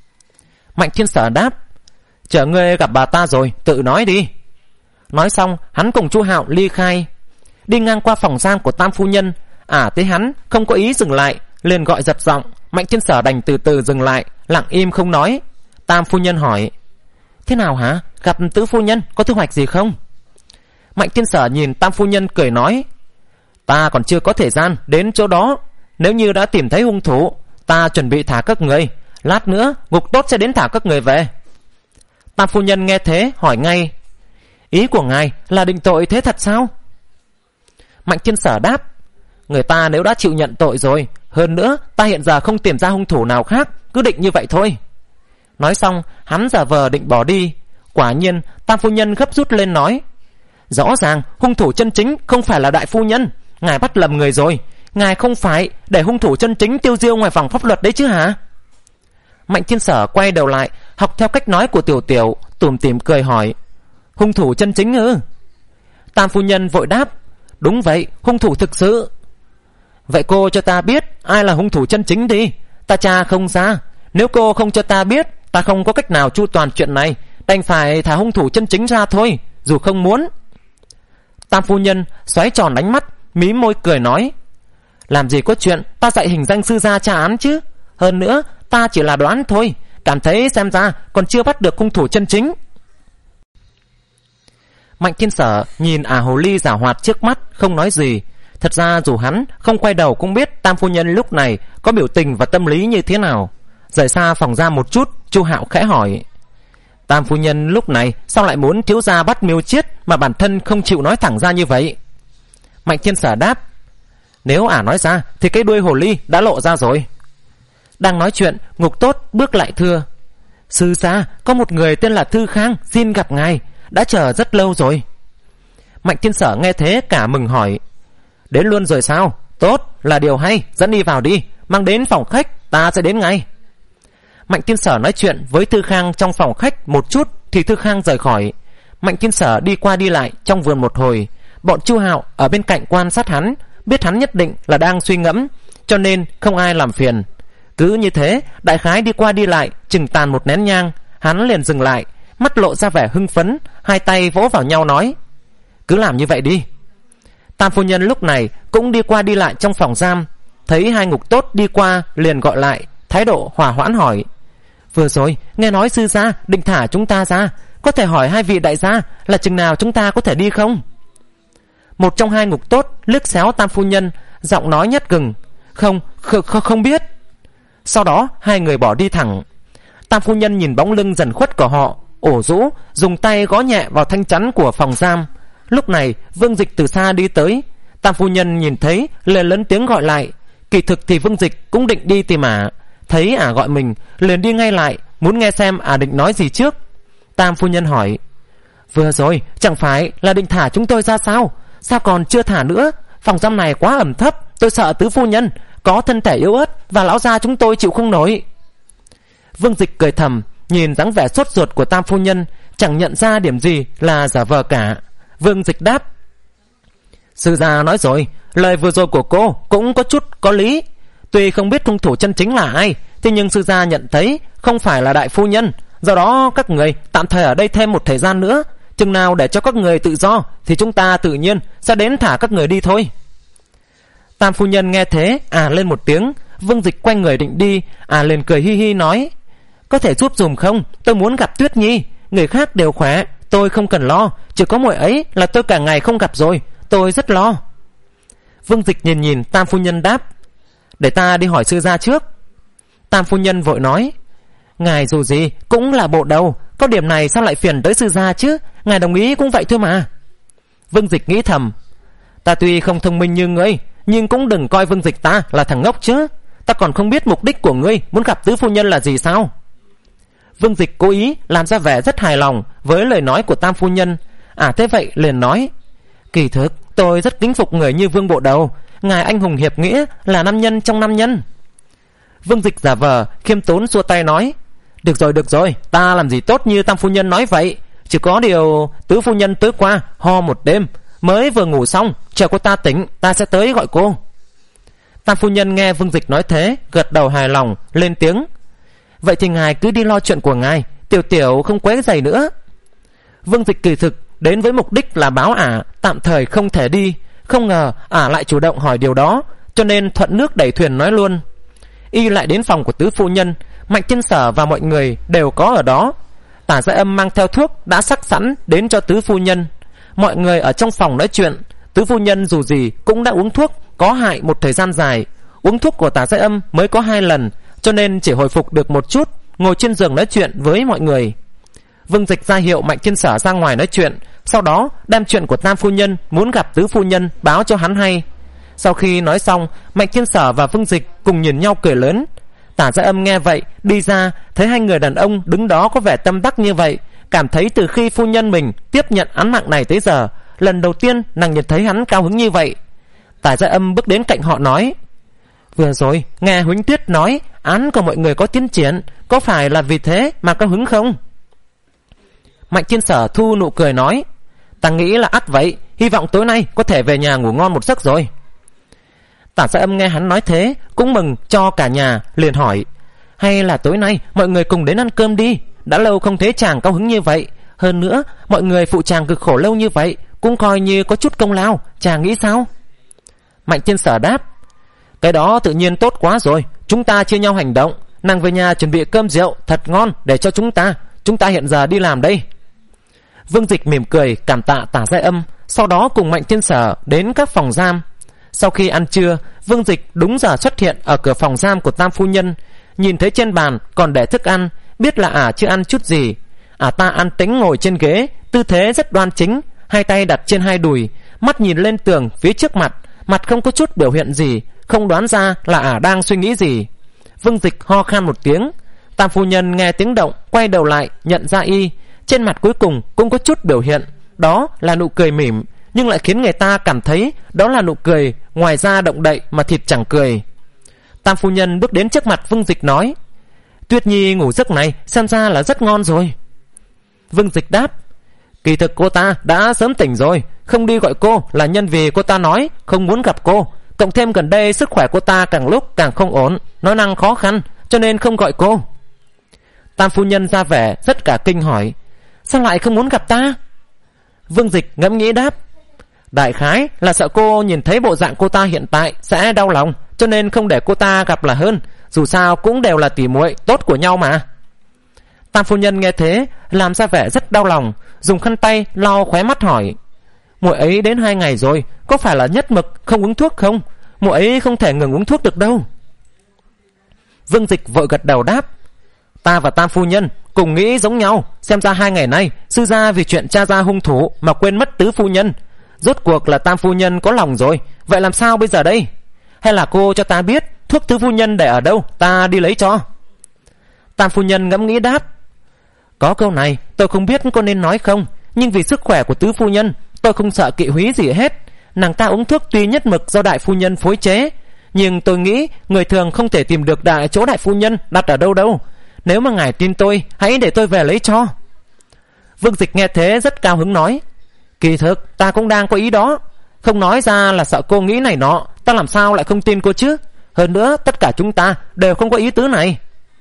Mạnh Thiên Sở đáp: chờ ngươi gặp bà ta rồi tự nói đi. Nói xong hắn cùng Chu Hạo ly khai. Đi ngang qua phòng giam của Tam phu nhân, à thấy hắn không có ý dừng lại, liền gọi giật giọng. Mạnh Thiên Sở đành từ từ dừng lại, lặng im không nói. Tam phu nhân hỏi: thế nào hả, gặp Tứ phu nhân có thu hoạch gì không? Mạnh Thiên Sở nhìn Tam phu nhân cười nói: ta còn chưa có thời gian đến chỗ đó, nếu như đã tìm thấy hung thủ, ta chuẩn bị thả các người, lát nữa ngục tốt sẽ đến thả các người về. Tam phu nhân nghe thế hỏi ngay: ý của ngài là định tội thế thật sao? Mạnh Thiên Sở đáp: người ta nếu đã chịu nhận tội rồi, hơn nữa ta hiện giờ không tìm ra hung thủ nào khác, cứ định như vậy thôi. Nói xong hắn giả vờ định bỏ đi. Quả nhiên Tam phu nhân gấp rút lên nói: rõ ràng hung thủ chân chính không phải là đại phu nhân, ngài bắt lầm người rồi, ngài không phải để hung thủ chân chính tiêu diêu ngoài vòng pháp luật đấy chứ hả? Mạnh Thiên Sở quay đầu lại, học theo cách nói của Tiểu Tiểu, tủm tỉm cười hỏi: hung thủ chân chính ư? Tam phu nhân vội đáp: đúng vậy, hung thủ thực sự. Vậy cô cho ta biết ai là hung thủ chân chính đi, ta tra không ra. Nếu cô không cho ta biết, ta không có cách nào chu toàn chuyện này, đành phải thả hung thủ chân chính ra thôi, dù không muốn. Tam phu nhân xoáy tròn ánh mắt, mím môi cười nói: làm gì có chuyện ta dạy hình danh sư gia tra án chứ, hơn nữa ta chỉ là đoán thôi, cảm thấy xem ra còn chưa bắt được hung thủ chân chính. Mạnh Thiên Sở nhìn ả hồ ly giả hoạt trước mắt không nói gì. Thật ra dù hắn không quay đầu cũng biết Tam phu nhân lúc này có biểu tình và tâm lý như thế nào. Rời xa phòng ra một chút, Chu Hạo khẽ hỏi: Tam phu nhân lúc này sao lại muốn thiếu gia bắt Miêu Chiết mà bản thân không chịu nói thẳng ra như vậy? Mạnh Thiên Sở đáp: nếu ả nói ra thì cái đuôi hồ ly đã lộ ra rồi. Đang nói chuyện, Ngục Tốt bước lại thưa: sư gia, có một người tên là Thư Khang xin gặp ngài, đã chờ rất lâu rồi. Mạnh Thiên Sở nghe thế cả mừng hỏi: đến luôn rồi sao? Tốt, là điều hay, dẫn đi vào đi, mang đến phòng khách, ta sẽ đến ngay. Mạnh Thiên Sở nói chuyện với Thư Khang trong phòng khách một chút thì Thư Khang rời khỏi. Mạnh Thiên Sở đi qua đi lại trong vườn một hồi. Bọn Chu Hạo ở bên cạnh quan sát hắn, biết hắn nhất định là đang suy ngẫm, cho nên không ai làm phiền. Cứ như thế, đại khái đi qua đi lại chừng tàn một nén nhang, hắn liền dừng lại, mắt lộ ra vẻ hưng phấn, hai tay vỗ vào nhau nói: cứ làm như vậy đi. Tam phu nhân lúc này cũng đi qua đi lại trong phòng giam, thấy hai ngục tốt đi qua liền gọi lại, thái độ hòa hoãn hỏi: Vừa rồi nghe nói sư gia định thả chúng ta ra, có thể hỏi hai vị đại gia là chừng nào chúng ta có thể đi không? Một trong hai ngục tốt liếc xéo Tam phu nhân, giọng nói nhát gừng: Không, không, không biết. Sau đó hai người bỏ đi thẳng. Tam phu nhân nhìn bóng lưng dần khuất của họ, ổ rũ dùng tay gõ nhẹ vào thanh chắn của phòng giam. Lúc này Vương Dịch từ xa đi tới. Tam phu nhân nhìn thấy liền lớn tiếng gọi lại. Kỳ thực thì Vương Dịch cũng định đi tìm ả, thấy ả gọi mình liền đi ngay lại, muốn nghe xem ả định nói gì trước. Tam phu nhân hỏi: Vừa rồi chẳng phải là định thả chúng tôi ra sao? Sao còn chưa thả nữa? Phòng giam này quá ẩm thấp, tôi sợ tứ phu nhân có thân thể yếu ớt và lão gia chúng tôi chịu không nổi. Vương Dịch cười thầm, nhìn dáng vẻ sốt ruột của Tam phu nhân, chẳng nhận ra điểm gì là giả vờ cả. Vương Dịch đáp: Sư gia nói rồi, lời vừa rồi của cô cũng có chút có lý. Tuy không biết hung thủ chân chính là ai, thế nhưng sư gia nhận thấy không phải là đại phu nhân. Do đó các người tạm thời ở đây thêm một thời gian nữa, chừng nào để cho các người tự do thì chúng ta tự nhiên sẽ đến thả các người đi thôi. Tam phu nhân nghe thế à lên một tiếng. Vương Dịch quay người định đi, à liền cười hi hi nói: Có thể giúp dùm không? Tôi muốn gặp Tuyết Nhi. Người khác đều khỏe, tôi không cần lo, chỉ có muội ấy là tôi cả ngày không gặp rồi, tôi rất lo. Vương Dịch nhìn nhìn Tam phu nhân đáp: Để ta đi hỏi sư gia trước. Tam phu nhân vội nói: Ngài dù gì cũng là bộ đầu, có điểm này sao lại phiền tới sư gia chứ? Ngài đồng ý cũng vậy thôi mà. Vương Dịch nghĩ thầm: Ta tuy không thông minh như ngươi, nhưng cũng đừng coi Vương Dịch ta là thằng ngốc chứ. Ta còn không biết mục đích của ngươi muốn gặp tứ phu nhân là gì sao? Vương Dịch cố ý làm ra vẻ rất hài lòng với lời nói của Tam phu nhân. À thế vậy liền nói: Kỳ thực tôi rất kính phục người như Vương bộ đầu, ngài anh hùng hiệp nghĩa, là nam nhân trong nam nhân. Vương Dịch giả vờ khiêm tốn xua tay nói: Được rồi được rồi, ta làm gì tốt như Tam phu nhân nói vậy. Chỉ có điều tứ phu nhân tối qua ho một đêm, mới vừa ngủ xong, chờ cô ta tỉnh ta sẽ tới gọi cô. Tam phu nhân nghe Vương Dịch nói thế, gật đầu hài lòng, lên tiếng: Vậy thì ngài cứ đi lo chuyện của ngài, tiểu tiểu không quấy rầy nữa. Vương Dịch kỳ thực đến với mục đích là báo ả tạm thời không thể đi, không ngờ ả lại chủ động hỏi điều đó, cho nên thuận nước đẩy thuyền nói luôn. Y lại đến phòng của tứ phu nhân, Mạnh Thiên Sở và mọi người đều có ở đó. Tả Gia Âm mang theo thuốc đã sắc sẵn đến cho tứ phu nhân. Mọi người ở trong phòng nói chuyện. Tứ phu nhân dù gì cũng đã uống thuốc có hại một thời gian dài. Uống thuốc của Tả Gia Âm mới có hai lần, cho nên chỉ hồi phục được một chút, ngồi trên giường nói chuyện với mọi người. Vương Dịch ra hiệu Mạnh Thiên Sở ra ngoài nói chuyện, sau đó đem chuyện của Tam phu nhân muốn gặp tứ phu nhân báo cho hắn hay. Sau khi nói xong, Mạnh Thiên Sở và Vương Dịch cùng nhìn nhau cười lớn. Tả Gia Âm nghe vậy đi ra, thấy hai người đàn ông đứng đó có vẻ tâm đắc như vậy, cảm thấy từ khi phu nhân mình tiếp nhận án mạng này tới giờ, lần đầu tiên nàng nhìn thấy hắn cao hứng như vậy. Tả Gia Âm bước đến cạnh họ nói: Vừa rồi nghe Huỳnh Tuyết nói án của mọi người có tiến triển, có phải là vì thế mà cao hứng không? Mạnh Thiên Sở thu nụ cười nói: Ta nghĩ là ắt vậy, hy vọng tối nay có thể về nhà ngủ ngon một giấc rồi. Tả Gia Âm nghe hắn nói thế cũng mừng cho cả nhà, liền hỏi: Hay là tối nay mọi người cùng đến ăn cơm đi, đã lâu không thấy chàng cao hứng như vậy. Hơn nữa mọi người phụ chàng cực khổ lâu như vậy cũng coi như có chút công lao, chàng nghĩ sao? Mạnh Thiên Sở đáp: Cái đó tự nhiên tốt quá rồi, chúng ta chia nhau hành động. Nàng về nhà chuẩn bị cơm rượu thật ngon để cho chúng ta, chúng ta hiện giờ đi làm đây. Vương Dịch mỉm cười cảm tạ Tả Gia Âm, sau đó cùng Mạnh Thiên Sở đến các phòng giam. Sau khi ăn trưa, Vương Dịch đúng giờ xuất hiện ở cửa phòng giam của Tam phu nhân. Nhìn thấy trên bàn còn để thức ăn, biết là ả chưa ăn chút gì. Ả ta ăn tính ngồi trên ghế, tư thế rất đoan chính, hai tay đặt trên hai đùi, mắt nhìn lên tường phía trước mặt, mặt không có chút biểu hiện gì, không đoán ra là ả đang suy nghĩ gì. Vương Dịch ho khan một tiếng. Tam phu nhân nghe tiếng động, quay đầu lại nhận ra y. Trên mặt cuối cùng cũng có chút biểu hiện, đó là nụ cười mỉm, nhưng lại khiến người ta cảm thấy đó là nụ cười ngoài da động đậy mà thịt chẳng cười. Tam phu nhân bước đến trước mặt Vương Dịch nói: Tuyết Nhi ngủ giấc này xem ra là rất ngon rồi. Vương Dịch đáp: Kỳ thực cô ta đã sớm tỉnh rồi, không đi gọi cô là nhân vì cô ta nói không muốn gặp cô, cộng thêm gần đây sức khỏe cô ta càng lúc càng không ổn, nói năng khó khăn, cho nên không gọi cô. Tam phu nhân ra vẻ rất cả kinh hỏi: Sao lại không muốn gặp ta? Vương Dịch ngẫm nghĩ đáp: Đại khái là sợ cô nhìn thấy bộ dạng cô ta hiện tại sẽ đau lòng, cho nên không để cô ta gặp là hơn. Dù sao cũng đều là tỉ muội tốt của nhau mà. Tam phu nhân nghe thế làm ra vẻ rất đau lòng, dùng khăn tay lau khóe mắt hỏi: muội ấy đến hai ngày rồi, có phải là nhất mực không uống thuốc không? Muội ấy không thể ngừng uống thuốc được đâu. Vương Dịch vội gật đầu đáp: ta và Tam phu nhân cùng nghĩ giống nhau, xem ra hai ngày nay sư gia vì chuyện tra ra hung thủ mà quên mất tứ phu nhân. Rốt cuộc là Tam phu nhân có lòng rồi, vậy làm sao bây giờ đây? Hay là cô cho ta biết thuốc tứ phu nhân để ở đâu, ta đi lấy cho. Tam phu nhân ngẫm nghĩ đáp: có câu này tôi không biết có nên nói không, nhưng vì sức khỏe của tứ phu nhân, tôi không sợ kỵ húy gì hết. Nàng ta uống thuốc tuy nhất mực do đại phu nhân phối chế, nhưng tôi nghĩ người thường không thể tìm được đại chỗ đại phu nhân đặt ở đâu đâu. Nếu mà ngài tin tôi, hãy để tôi về lấy cho. Vương Dịch nghe thế rất cao hứng nói: kỳ thực ta cũng đang có ý đó, không nói ra là sợ cô nghĩ này nọ, ta làm sao lại không tin cô chứ. Hơn nữa tất cả chúng ta đều không có ý tứ này.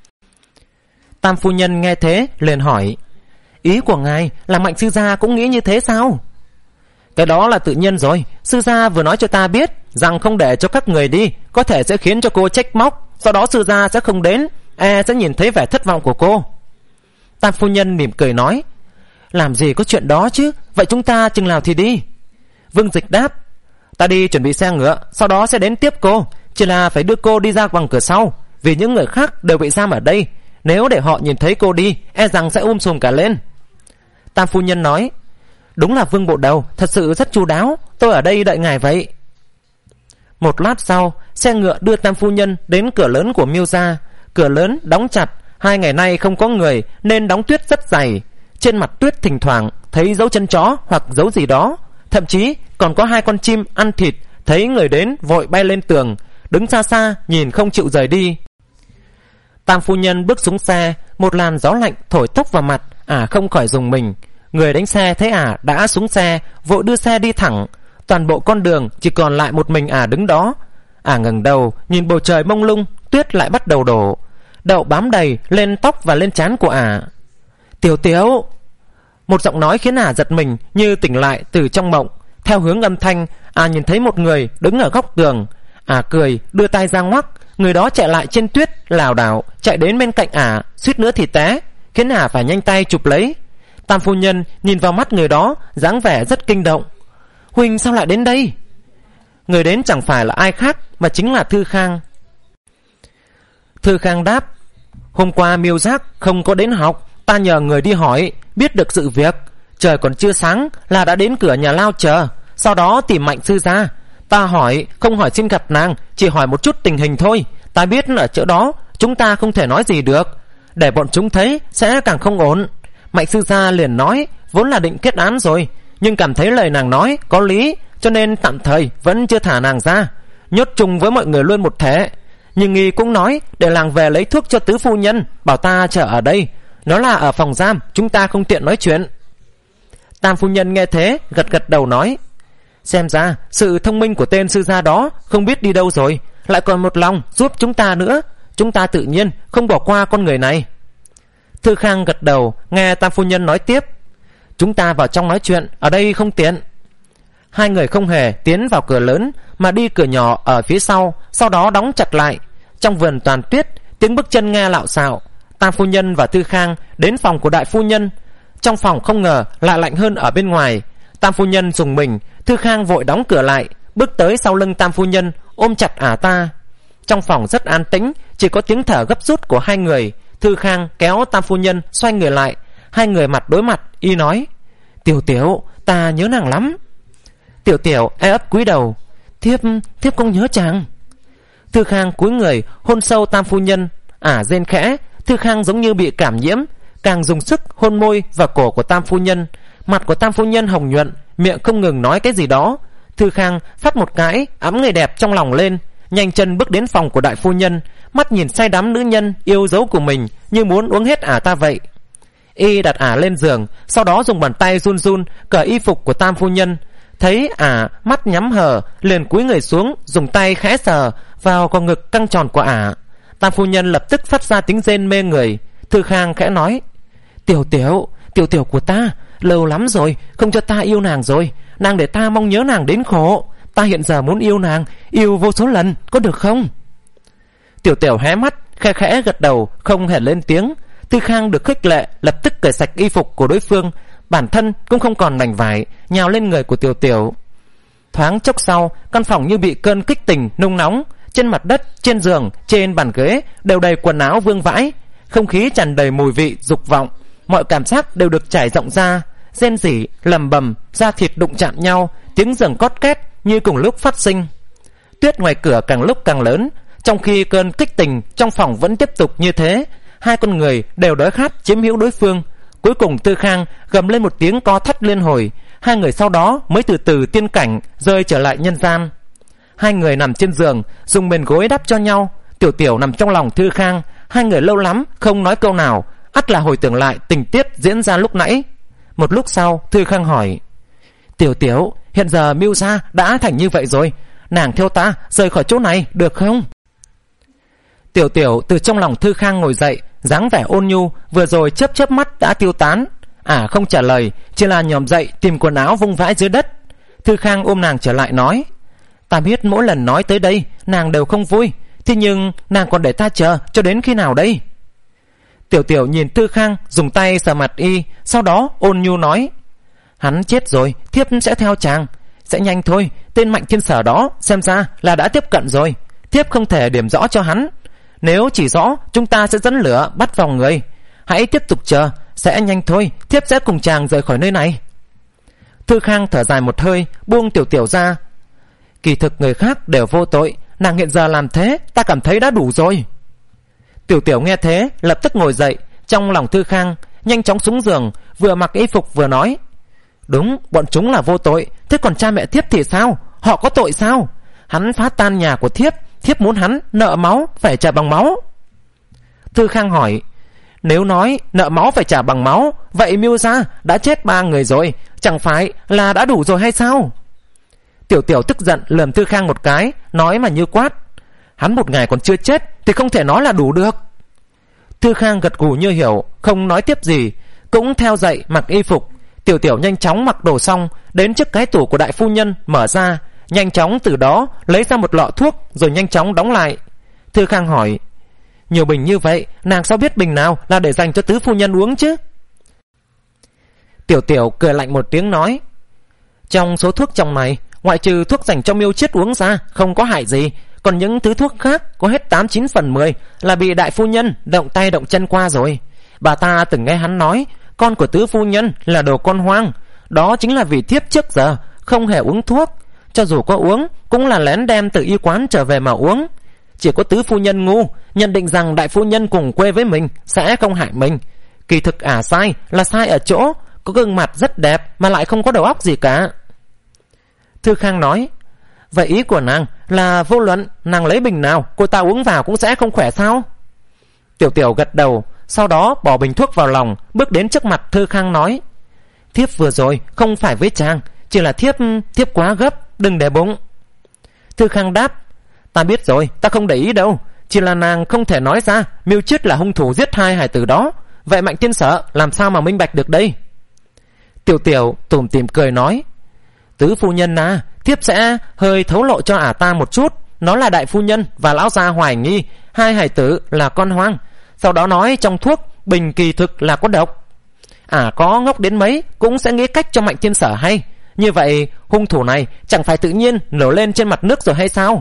Tam phu nhân nghe thế liền hỏi: ý của ngài là Mạnh sư gia cũng nghĩ như thế sao? Cái đó là tự nhiên rồi, sư gia vừa nói cho ta biết rằng không để cho các người đi có thể sẽ khiến cho cô trách móc, sau đó sư gia sẽ không đến, e sẽ nhìn thấy vẻ thất vọng của cô. Tam phu nhân mỉm cười nói: làm gì có chuyện đó chứ, vậy chúng ta chừng nào thì đi? Vương Dịch đáp: ta đi chuẩn bị xe ngựa, sau đó sẽ đến tiếp cô, chỉ là phải đưa cô đi ra bằng cửa sau, vì những người khác đều bị giam ở đây, nếu để họ nhìn thấy cô đi e rằng sẽ um sùm cả lên. Tam phu nhân nói: đúng là Vương bộ đầu thật sự rất chu đáo, tôi ở đây đợi ngài vậy. Một lát sau, xe ngựa đưa Tam phu nhân đến cửa lớn của Miêu gia. Cửa lớn đóng chặt, hai ngày nay không có người nên đóng tuyết rất dày. Trên mặt tuyết thỉnh thoảng thấy dấu chân chó hoặc dấu gì đó, thậm chí còn có hai con chim ăn thịt thấy người đến vội bay lên tường, đứng xa xa nhìn không chịu rời đi. Tam phu nhân bước xuống xe, một làn gió lạnh thổi tốc vào mặt, ả à không khỏi rùng mình. Người đánh xe thấy ả à đã xuống xe, vội đưa xe đi thẳng. Toàn bộ con đường chỉ còn lại một mình ả à đứng đó. Ả à ngẩng đầu nhìn bầu trời mông lung, tuyết lại bắt đầu đổ, đậu bám đầy lên tóc và lên trán của ả. À. Tiểu Tiểu! Một giọng nói khiến ả à giật mình như tỉnh lại từ trong mộng. Theo hướng âm thanh, ả à nhìn thấy một người đứng ở góc tường. Ả à cười đưa tay ra ngoắc, người đó chạy lại trên tuyết lảo đảo chạy đến bên cạnh ả, à, suýt nữa thì té, khiến ả à phải nhanh tay chụp lấy. Tam phu nhân nhìn vào mắt người đó, dáng vẻ rất kinh động. Huynh sao lại đến đây? Người đến chẳng phải là ai khác mà chính là Thư Khang. Thư Khang đáp: hôm qua Miêu Giác không có đến học, ta nhờ người đi hỏi, biết được sự việc. Trời còn chưa sáng là đã đến cửa nhà lao chờ, sau đó tìm Mạnh sư gia. Ta hỏi không hỏi xin gặp nàng, chỉ hỏi một chút tình hình thôi. Ta biết ở chỗ đó chúng ta không thể nói gì được, để bọn chúng thấy sẽ càng không ổn. Mạnh sư gia liền nói vốn là định kết án rồi, nhưng cảm thấy lời nàng nói có lý, cho nên tạm thời vẫn chưa thả nàng ra, nhốt chung với mọi người luôn một thể. Nhưng nghi cũng nói để làng về lấy thuốc cho tứ phu nhân, bảo ta chờ ở đây, nó là ở phòng giam, chúng ta không tiện nói chuyện. Tam phu nhân nghe thế gật gật đầu nói: xem ra sự thông minh của tên sư gia đó không biết đi đâu rồi, lại còn một lòng giúp chúng ta nữa, chúng ta tự nhiên không bỏ qua con người này. Thư Khang gật đầu, nghe Tam phu nhân nói tiếp: chúng ta vào trong nói chuyện, ở đây không tiện. Hai người không hề tiến vào cửa lớn mà đi cửa nhỏ ở phía sau, sau đó đóng chặt lại. Trong vườn toàn tuyết, tiếng bước chân nghe lạo xạo. Tam phu nhân và Thư Khang đến phòng của đại phu nhân. Trong phòng không ngờ lại lạnh hơn ở bên ngoài. Tam phu nhân rùng mình, Thư Khang vội đóng cửa lại, bước tới sau lưng Tam phu nhân, ôm chặt ả ta. Trong phòng rất an tĩnh, chỉ có tiếng thở gấp rút của hai người. Thư Khang kéo Tam phu nhân xoay người lại, hai người mặt đối mặt, y nói: Tiểu Tiểu, ta nhớ nàng lắm. Tiểu Tiểu e ấp cúi đầu: Thiếp, thiếp không nhớ chàng. Thư Khang cúi người hôn sâu Tam phu nhân, ả rên khẽ. Thư Khang giống như bị cảm nhiễm, càng dùng sức hôn môi và cổ của Tam phu nhân. Mặt của Tam phu nhân hồng nhuận, miệng không ngừng nói cái gì đó. Thư Khang phát một cái ấm người đẹp trong lòng lên, nhanh chân bước đến phòng của đại phu nhân, mắt nhìn say đắm nữ nhân yêu dấu của mình như muốn uống hết ả ta vậy. Y đặt ả lên giường, sau đó dùng bàn tay run run cởi y phục của Tam phu nhân. Thấy ả mắt nhắm hờ, liền cúi người xuống, dùng tay khẽ sờ vào con ngực căng tròn của ả. Tam phu nhân lập tức phát ra tiếng rên mê người. Thư Khang khẽ nói: Tiểu Tiểu, Tiểu Tiểu của ta, lâu lắm rồi không cho ta yêu nàng rồi. Nàng để ta mong nhớ nàng đến khổ. Ta hiện giờ muốn yêu nàng, yêu vô số lần, có được không? Tiểu Tiểu hé mắt, khẽ khẽ gật đầu, không hề lên tiếng. Tư Khang được khích lệ, lập tức cởi sạch y phục của đối phương, bản thân cũng không còn mảnh vải, nhào lên người của Tiểu Tiểu. Thoáng chốc sau, căn phòng như bị cơn kích tình nung nóng. Trên mặt đất, trên giường, trên bàn ghế đều đầy quần áo vương vãi. Không khí tràn đầy mùi vị dục vọng, mọi cảm giác đều được trải rộng ra. Rên rỉ, lầm bầm, da thịt đụng chạm nhau, tiếng giường cót két như cùng lúc phát sinh. Tuyết ngoài cửa càng lúc càng lớn, trong khi cơn kích tình trong phòng vẫn tiếp tục như thế. Hai con người đều đói khát chiếm hữu đối phương. Cuối cùng Tư Khang gầm lên một tiếng co thắt liên hồi. Hai người sau đó mới từ từ tiên cảnh rơi trở lại nhân gian. Hai người nằm trên giường, dùng mền gối đắp cho nhau. Tiểu Tiểu nằm trong lòng Tư Khang. Hai người lâu lắm không nói câu nào, ắt là hồi tưởng lại tình tiết diễn ra lúc nãy. Một lúc sau, Tư Khang hỏi: Tiểu Tiểu, hiện giờ Mưu gia đã thành như vậy rồi, nàng theo ta rời khỏi chỗ này được không? Tiểu Tiểu từ trong lòng Tư Khang ngồi dậy, dáng vẻ ôn nhu vừa rồi chớp chớp mắt đã tiêu tán. À không trả lời, chỉ là nhòm dậy tìm quần áo vung vãi dưới đất. Tư Khang ôm nàng trở lại nói: Ta biết mỗi lần nói tới đây nàng đều không vui, thế nhưng nàng còn để ta chờ cho đến khi nào đây? Tiểu Tiểu nhìn Tư Khang dùng tay sờ mặt y, sau đó ôn nhu nói: Hắn chết rồi, thiếp sẽ theo chàng. Sẽ nhanh thôi, tên Mạnh Thiên Sở đó xem ra là đã tiếp cận rồi. Thiếp không thể điểm rõ cho hắn. Nếu chỉ rõ, chúng ta sẽ dẫn lửa bắt vào người. Hãy tiếp tục chờ, sẽ nhanh thôi, thiếp sẽ cùng chàng rời khỏi nơi này. Tư Khang thở dài một hơi, buông Tiểu Tiểu ra. Kỳ thực người khác đều vô tội, nàng hiện giờ làm thế ta cảm thấy đã đủ rồi. Tiểu Tiểu nghe thế lập tức ngồi dậy, trong lòng Tư Khang nhanh chóng xuống giường, vừa mặc y phục vừa nói: Đúng, bọn chúng là vô tội, thế còn cha mẹ thiếp thì sao? Họ có tội sao? Hắn phá tan nhà của thiếp, thiếp muốn hắn nợ máu phải trả bằng máu. Tư Khang hỏi: Nếu nói nợ máu phải trả bằng máu, vậy Mưu gia đã chết ba người rồi, chẳng phải là đã đủ rồi hay sao? Tiểu Tiểu tức giận lườm Tư Khang một cái, nói mà như quát: Hắn một ngày còn chưa chết thì không thể nói là đủ được. Tư Khang gật gù như hiểu, không nói tiếp gì, cũng theo dậy mặc y phục. Tiểu Tiểu nhanh chóng mặc đồ xong, đến trước cái tủ của đại phu nhân mở ra, nhanh chóng từ đó lấy ra một lọ thuốc rồi nhanh chóng đóng lại. Tư Khang hỏi: Nhiều bình như vậy, nàng sao biết bình nào là để dành cho tứ phu nhân uống chứ? Tiểu Tiểu cười lạnh một tiếng nói: Trong số thuốc trong này, ngoại trừ thuốc dành cho Miêu Chiết uống ra không có hại gì, còn những thứ thuốc khác có hết tám chín phần mười là bị đại phu nhân động tay động chân qua rồi. Bà ta từng nghe hắn nói con của tứ phu nhân là đồ con hoang, đó chính là vì thiếp trước giờ không hề uống thuốc, cho dù có uống cũng là lén đem từ y quán trở về mà uống. Chỉ có tứ phu nhân ngu, nhận định rằng đại phu nhân cùng quê với mình sẽ không hại mình. Kỳ thực ả sai là sai ở chỗ có gương mặt rất đẹp mà lại không có đầu óc gì cả. Tư Khang nói: Vậy ý của nàng là vô luận nàng lấy bình nào, cô ta uống vào cũng sẽ không khỏe sao? Tiểu Tiểu gật đầu, sau đó bỏ bình thuốc vào lòng, bước đến trước mặt Tư Khang nói: Thiếp vừa rồi không phải với chàng, chỉ là thiếp thiếp quá gấp, đừng để bụng. Tư Khang đáp: Ta biết rồi, ta không để ý đâu, chỉ là nàng không thể nói ra Miêu Chiết là hung thủ giết hai hài tử đó. Vậy Mạnh Thiên Sở làm sao mà minh bạch được đây? Tiểu Tiểu tủm tỉm cười nói: Tứ phu nhân à, thiếp sẽ hơi thấu lộ cho ả ta một chút. Nó là đại phu nhân và lão gia hoài nghi hai hài tử là con hoang, sau đó nói trong thuốc bình kỳ thực là có độc. Ả có ngốc đến mấy cũng sẽ nghĩ cách cho Mạnh Thiên Sở hay. Như vậy hung thủ này chẳng phải tự nhiên nổi lên trên mặt nước rồi hay sao?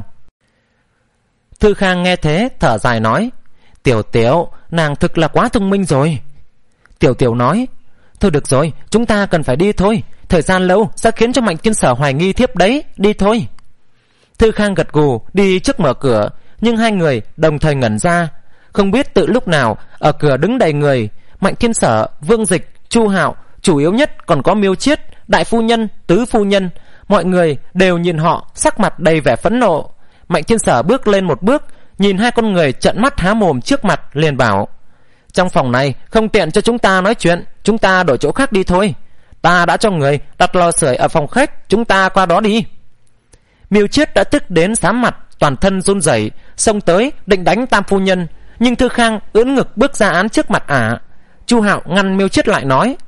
Tư Khang nghe thế thở dài nói: Tiểu Tiểu, nàng thực là quá thông minh rồi. Tiểu Tiểu nói: Thôi được rồi, chúng ta cần phải đi thôi, thời gian lâu sẽ khiến cho Mạnh Thiên Sở hoài nghi thiếp đấy, đi thôi. Tư Khang gật gù đi trước mở cửa, nhưng hai người đồng thời ngẩn ra. Không biết từ lúc nào ở cửa đứng đầy người, Mạnh Thiên Sở, Vương Dịch, Chu Hạo, chủ yếu nhất còn có Miêu Chiết, đại phu nhân, tứ phu nhân. Mọi người đều nhìn họ, sắc mặt đầy vẻ phẫn nộ. Mạnh Thiên Sở bước lên một bước, nhìn hai con người trợn mắt há mồm trước mặt, liền bảo: Trong phòng này không tiện cho chúng ta nói chuyện, chúng ta đổi chỗ khác đi thôi. Ta đã cho người đặt lò sưởi ở phòng khách, chúng ta qua đó đi. Miêu Chiết đã tức đến xám mặt, toàn thân run rẩy, xông tới định đánh tam phu nhân, nhưng Tư Khang ưỡn ngực bước ra án trước mặt ả. Chu Hạo ngăn Miêu Chiết lại nói: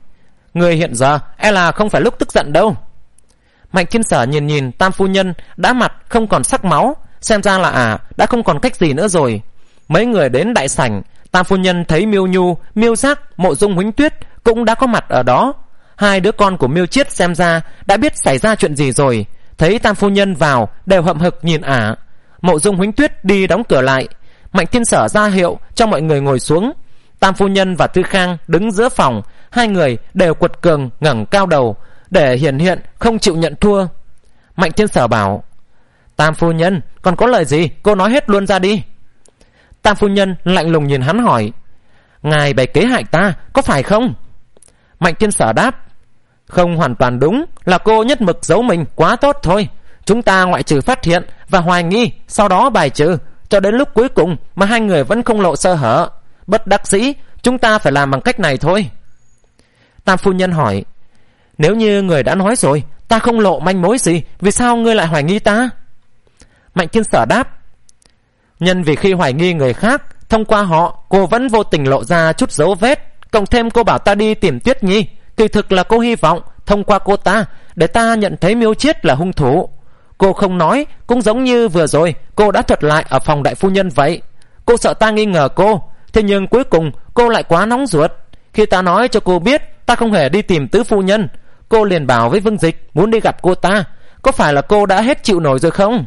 Người hiện giờ e là không phải lúc tức giận đâu. Mạnh Thiên Sở nhìn nhìn Tam phu nhân đã mặt không còn sắc máu, xem ra là à đã không còn cách gì nữa rồi. Mấy người đến đại sảnh, Tam phu nhân thấy Miêu Nhu, Miêu Giác, Mộ Dung Huỳnh Tuyết cũng đã có mặt ở đó. Hai đứa con của Miêu Chiết xem ra đã biết xảy ra chuyện gì rồi, thấy Tam phu nhân vào đều hậm hực nhìn ả. Mộ Dung Huỳnh Tuyết đi đóng cửa lại. Mạnh Thiên Sở ra hiệu cho mọi người ngồi xuống. Tam phu nhân và Tư Khang đứng giữa phòng, hai người đều quật cường ngẩng cao đầu để hiển hiện không chịu nhận thua. Mạnh Thiên Sở bảo: Tam phu nhân, còn có lời gì cô nói hết luôn ra đi. Tam phu nhân lạnh lùng nhìn hắn hỏi: Ngài bày kế hại ta có phải không? Mạnh Thiên Sở đáp: Không hoàn toàn đúng, là cô nhất mực giấu mình quá tốt thôi. Chúng ta ngoại trừ phát hiện và hoài nghi, sau đó bài trừ, cho đến lúc cuối cùng mà hai người vẫn không lộ sơ hở. Bất đắc dĩ, chúng ta phải làm bằng cách này thôi. Tam phu nhân hỏi: Nếu như người đã nói rồi, ta không lộ manh mối gì, vì sao ngươi lại hoài nghi ta? Mạnh Thiên Sở đáp: Nhân vì khi hoài nghi người khác, thông qua họ cô vẫn vô tình lộ ra chút dấu vết. Cộng thêm cô bảo ta đi tìm Tuyết Nhi, kỳ thực là cô hy vọng thông qua cô ta để ta nhận thấy Miêu Chiết là hung thủ. Cô không nói, cũng giống như vừa rồi cô đã thuật lại ở phòng đại phu nhân vậy. Cô sợ ta nghi ngờ cô, thế nhưng cuối cùng cô lại quá nóng ruột. Khi ta nói cho cô biết ta không hề đi tìm tứ phu nhân, cô liền bảo với Vương Dịch muốn đi gặp cô ta. Có phải là cô đã hết chịu nổi rồi không?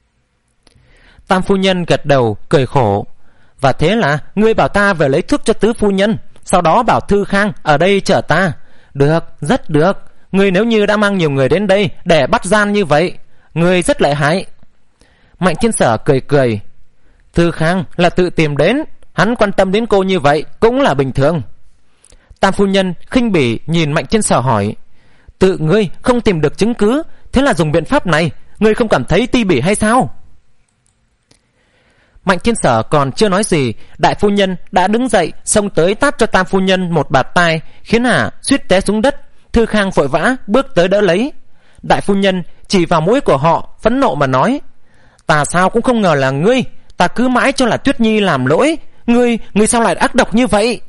Tam phu nhân gật đầu cười khổ: Và thế là ngươi bảo ta về lấy thuốc cho tứ phu nhân, sau đó bảo Thư Khang ở đây chờ ta. Được, rất được. Ngươi nếu như đã mang nhiều người đến đây để bắt gian như vậy, ngươi rất lợi hại. Mạnh Thiên Sở cười cười: Thư Khang là tự tìm đến, hắn quan tâm đến cô như vậy cũng là bình thường. Tam phu nhân khinh bỉ nhìn Mạnh Thiên Sở hỏi: Tự ngươi không tìm được chứng cứ, thế là dùng biện pháp này, ngươi không cảm thấy ti bỉ hay sao? Mạnh Thiên Sở còn chưa nói gì, đại phu nhân đã đứng dậy xông tới tát cho Tam phu nhân một bạt tai, khiến ả suýt té xuống đất. Thư Khang vội vã bước tới đỡ lấy. Đại phu nhân chỉ vào mũi của họ phẫn nộ mà nói: Ta sao cũng không ngờ là ngươi, ta cứ mãi cho là Tuyết Nhi làm lỗi, ngươi ngươi sao lại ác độc như vậy?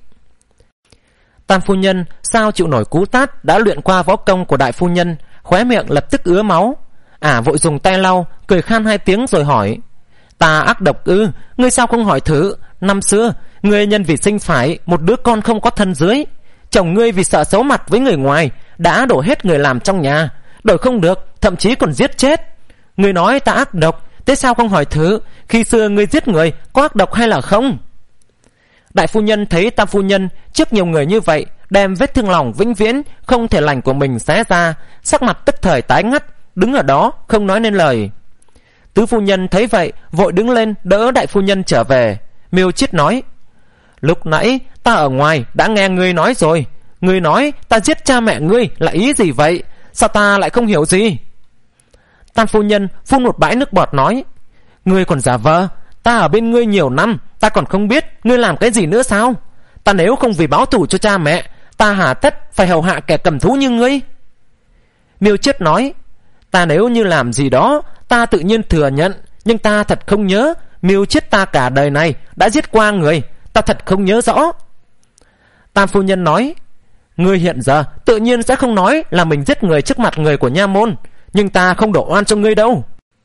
Tam phu nhân sao chịu nổi cú tát đã luyện qua võ công của đại phu nhân, khóe miệng lập tức ứa máu. Ả vội dùng tay lau, cười khan hai tiếng rồi hỏi: Ta ác độc ư? Ngươi sao không hỏi thử, năm xưa ngươi nhân vì sinh phải một đứa con không có thân dưới, chồng ngươi vì sợ xấu mặt với người ngoài đã đổ hết người làm trong nhà, đổi không được thậm chí còn giết chết. Ngươi nói ta ác độc, thế sao không hỏi thử khi xưa ngươi giết người có ác độc hay là không? Đại phu nhân thấy Tam phu nhân trước nhiều người như vậy đem vết thương lòng vĩnh viễn không thể lành của mình xé ra, sắc mặt tức thời tái ngắt, đứng ở đó không nói nên lời. Tứ phu nhân thấy vậy vội đứng lên đỡ đại phu nhân trở về. Miêu Chiết nói: Lúc nãy ta ở ngoài đã nghe ngươi nói rồi, ngươi nói ta giết cha mẹ ngươi là ý gì vậy? Sao ta lại không hiểu gì? Tam phu nhân phun một bãi nước bọt nói: Ngươi còn giả vờ, ta ở bên ngươi nhiều năm, ta còn không biết ngươi làm cái gì nữa sao? Ta nếu không vì báo thù cho cha mẹ, ta hà tất phải hầu hạ kẻ cầm thú như ngươi? Miêu Chiết nói: Ta nếu như làm gì đó, ta tự nhiên thừa nhận, nhưng ta thật không nhớ. Miêu Chiết ta cả đời này đã giết qua người, ta thật không nhớ rõ. Tam phu nhân nói: Ngươi hiện giờ tự nhiên sẽ không nói là mình giết người trước mặt người của nha môn, nhưng ta không đổ oan cho ngươi đâu.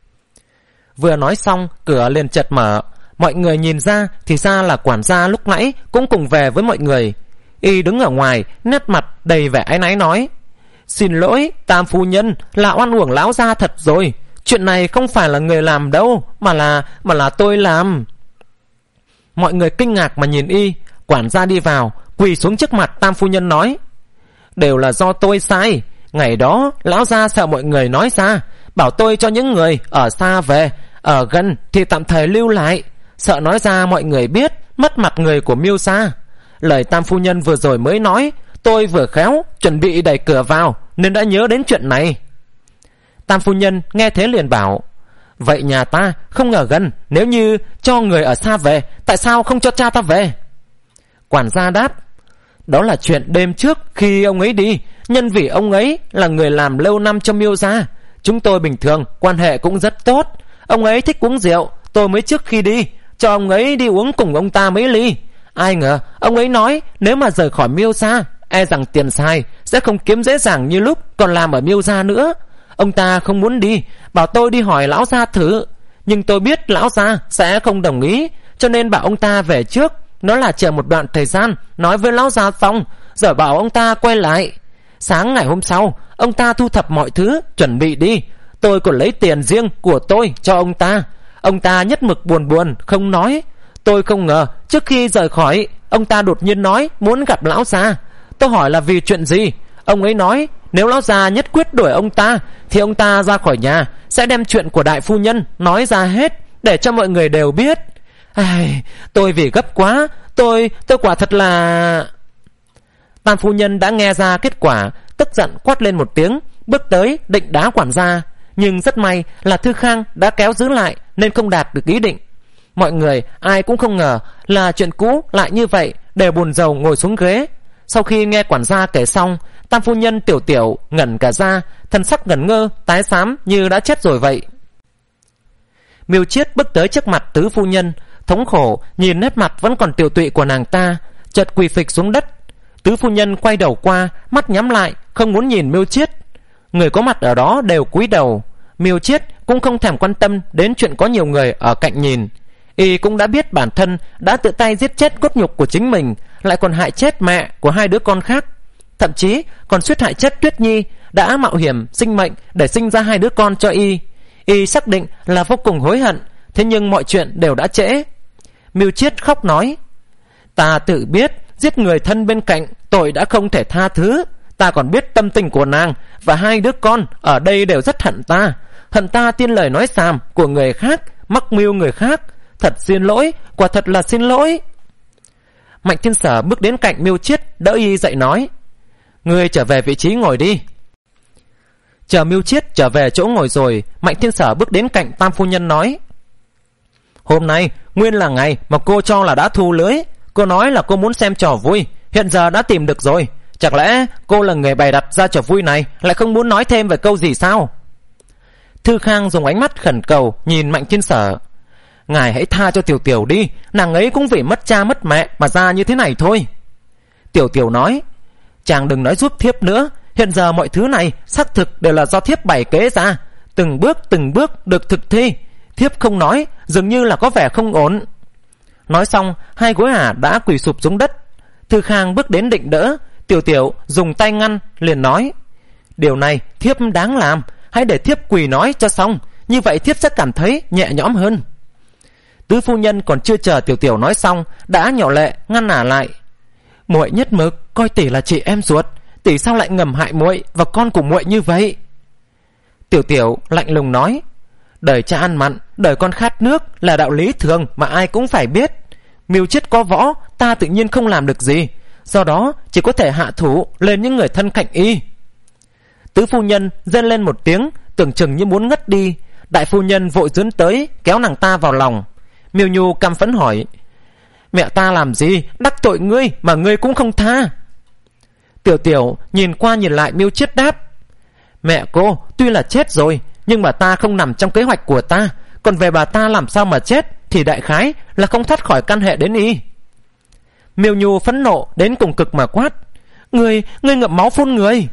Vừa nói xong, cửa liền chợt mở. Mọi người nhìn ra thì ra là quản gia lúc nãy cũng cùng về với mọi người. Y đứng ở ngoài, nét mặt đầy vẻ áy náy nói: Xin lỗi Tam phu nhân, là oan uổng lão gia thật rồi. Chuyện này không phải là người làm đâu, mà là mà là tôi làm. Mọi người kinh ngạc mà nhìn Y. Quản gia đi vào, quỳ xuống trước mặt Tam phu nhân nói: Đều là do tôi sai. Ngày đó lão gia sợ mọi người nói ra, bảo tôi cho những người ở xa về, ở gần thì tạm thời lưu lại, sợ nói ra mọi người biết mất mặt người của Miêu gia. Lời Tam phu nhân vừa rồi mới nói, tôi vừa khéo chuẩn bị đẩy cửa vào nên đã nhớ đến chuyện này. Tam phu nhân nghe thế liền bảo: Vậy nhà ta không ở gần, nếu như cho người ở xa về, tại sao không cho cha ta về? Quản gia đáp: Đó là chuyện đêm trước khi ông ấy đi, nhân vì ông ấy là người làm lâu năm cho Miêu gia, chúng tôi bình thường quan hệ cũng rất tốt. Ông ấy thích uống rượu, tôi mới trước khi đi cho ông ấy đi uống cùng ông ta mấy ly. Ai ngờ ông ấy nói nếu mà rời khỏi Miêu gia e rằng tiền xài sẽ không kiếm dễ dàng như lúc còn làm ở Miêu gia nữa. Ông ta không muốn đi, bảo tôi đi hỏi lão gia thử, nhưng tôi biết lão gia sẽ không đồng ý, cho nên bảo ông ta về trước, nói là chờ một đoạn thời gian nói với lão gia xong rồi bảo ông ta quay lại. Sáng ngày hôm sau, ông ta thu thập mọi thứ chuẩn bị đi. Tôi còn lấy tiền riêng của tôi cho ông ta. Ông ta nhất mực buồn buồn không nói. Tôi không ngờ trước khi rời khỏi, ông ta đột nhiên nói muốn gặp lão gia. Tôi hỏi là vì chuyện gì. Ông ấy nói nếu lão gia nhất quyết đuổi ông ta thì ông ta ra khỏi nhà sẽ đem chuyện của đại phu nhân nói ra hết để cho mọi người đều biết. Ai, tôi vì gấp quá, tôi tôi quả thật là... Tam phu nhân đã nghe ra kết quả, tức giận quát lên một tiếng, bước tới định đá quản gia, nhưng rất may là Thư Khang đã kéo giữ lại nên không đạt được ý định. Mọi người ai cũng không ngờ là chuyện cũ lại như vậy, đều buồn rầu ngồi xuống ghế. Sau khi nghe quản gia kể xong, tam phu nhân Tiểu Tiểu ngẩn cả ra, thần sắc ngẩn ngơ, tái xám như đã chết rồi vậy. Miêu Chiết bước tới trước mặt tứ phu nhân, thống khổ nhìn nét mặt vẫn còn tiều tụy của nàng ta, chợt quỳ phịch xuống đất. Tứ phu nhân quay đầu qua, mắt nhắm lại, không muốn nhìn Miêu Chiết. Người có mặt ở đó đều cúi đầu. Miêu Chiết cũng không thèm quan tâm đến chuyện có nhiều người ở cạnh nhìn. Y cũng đã biết bản thân đã tự tay giết chết cốt nhục của chính mình, lại còn hại chết mẹ của hai đứa con khác, thậm chí còn suýt hại chết Tuyết Nhi, đã mạo hiểm sinh mệnh để sinh ra hai đứa con cho Y. Y xác định là vô cùng hối hận, thế nhưng mọi chuyện đều đã trễ. Miêu Chiết khóc nói: Ta tự biết giết người thân bên cạnh tội đã không thể tha thứ. Ta còn biết tâm tình của nàng và hai đứa con ở đây đều rất hận ta. Hận ta tin lời nói xàm của người khác, mắc mưu người khác. Thật xin lỗi, quả thật là xin lỗi. Mạnh Thiên Sở bước đến cạnh Miêu Chiết, đỡ Y dậy nói: Ngươi trở về vị trí ngồi đi. Chờ Miêu Chiết trở về chỗ ngồi rồi, Mạnh Thiên Sở bước đến cạnh tam phu nhân nói: Hôm nay nguyên là ngày mà cô cho là đã thu lưới. Cô nói là cô muốn xem trò vui, hiện giờ đã tìm được rồi. Chẳng lẽ cô là người bày đặt ra trò vui này, lại không muốn nói thêm về câu gì sao? Thư Khang dùng ánh mắt khẩn cầu nhìn Mạnh Thiên Sở: Ngài hãy tha cho Tiểu Tiểu đi, nàng ấy cũng vì mất cha mất mẹ mà ra như thế này thôi. Tiểu Tiểu nói: Chàng đừng nói giúp thiếp nữa, hiện giờ mọi thứ này xác thực đều là do thiếp bày kế ra, từng bước từng bước được thực thi. Thiếp không nói dường như là có vẻ không ổn. Nói xong, hai gối ả đã quỳ sụp xuống đất. Thư Khang bước đến định đỡ, Tiểu Tiểu dùng tay ngăn, liền nói: Điều này thiếp đáng làm, hãy để thiếp quỳ nói cho xong, như vậy thiếp sẽ cảm thấy nhẹ nhõm hơn. Tứ phu nhân còn chưa chờ Tiểu Tiểu nói xong, đã nhỏ lệ ngăn ả lại: Muội nhất mực coi tỷ là chị em ruột, tỷ sao lại ngầm hại muội và con của muội như vậy? Tiểu Tiểu lạnh lùng nói: Đời cha ăn mặn, đời con khát nước là đạo lý thường mà ai cũng phải biết. Miêu Chiết có võ, ta tự nhiên không làm được gì, do đó chỉ có thể hạ thủ lên những người thân cạnh Y. Tứ phu nhân rên lên một tiếng, tưởng chừng như muốn ngất đi. Đại phu nhân vội dướn tới kéo nàng ta vào lòng. Miêu Nhu căm phẫn hỏi: Mẹ ta làm gì đắc tội ngươi mà ngươi cũng không tha? Tiểu Tiểu nhìn qua nhìn lại Miêu Chiết đáp: Mẹ cô tuy là chết rồi, nhưng bà ta không nằm trong kế hoạch của ta. Còn về bà ta làm sao mà chết thì đại khái là không thoát khỏi căn hệ đến Y. Miêu Nhu phẫn nộ đến cùng cực mà quát: Ngươi, ngươi ngậm máu phun người.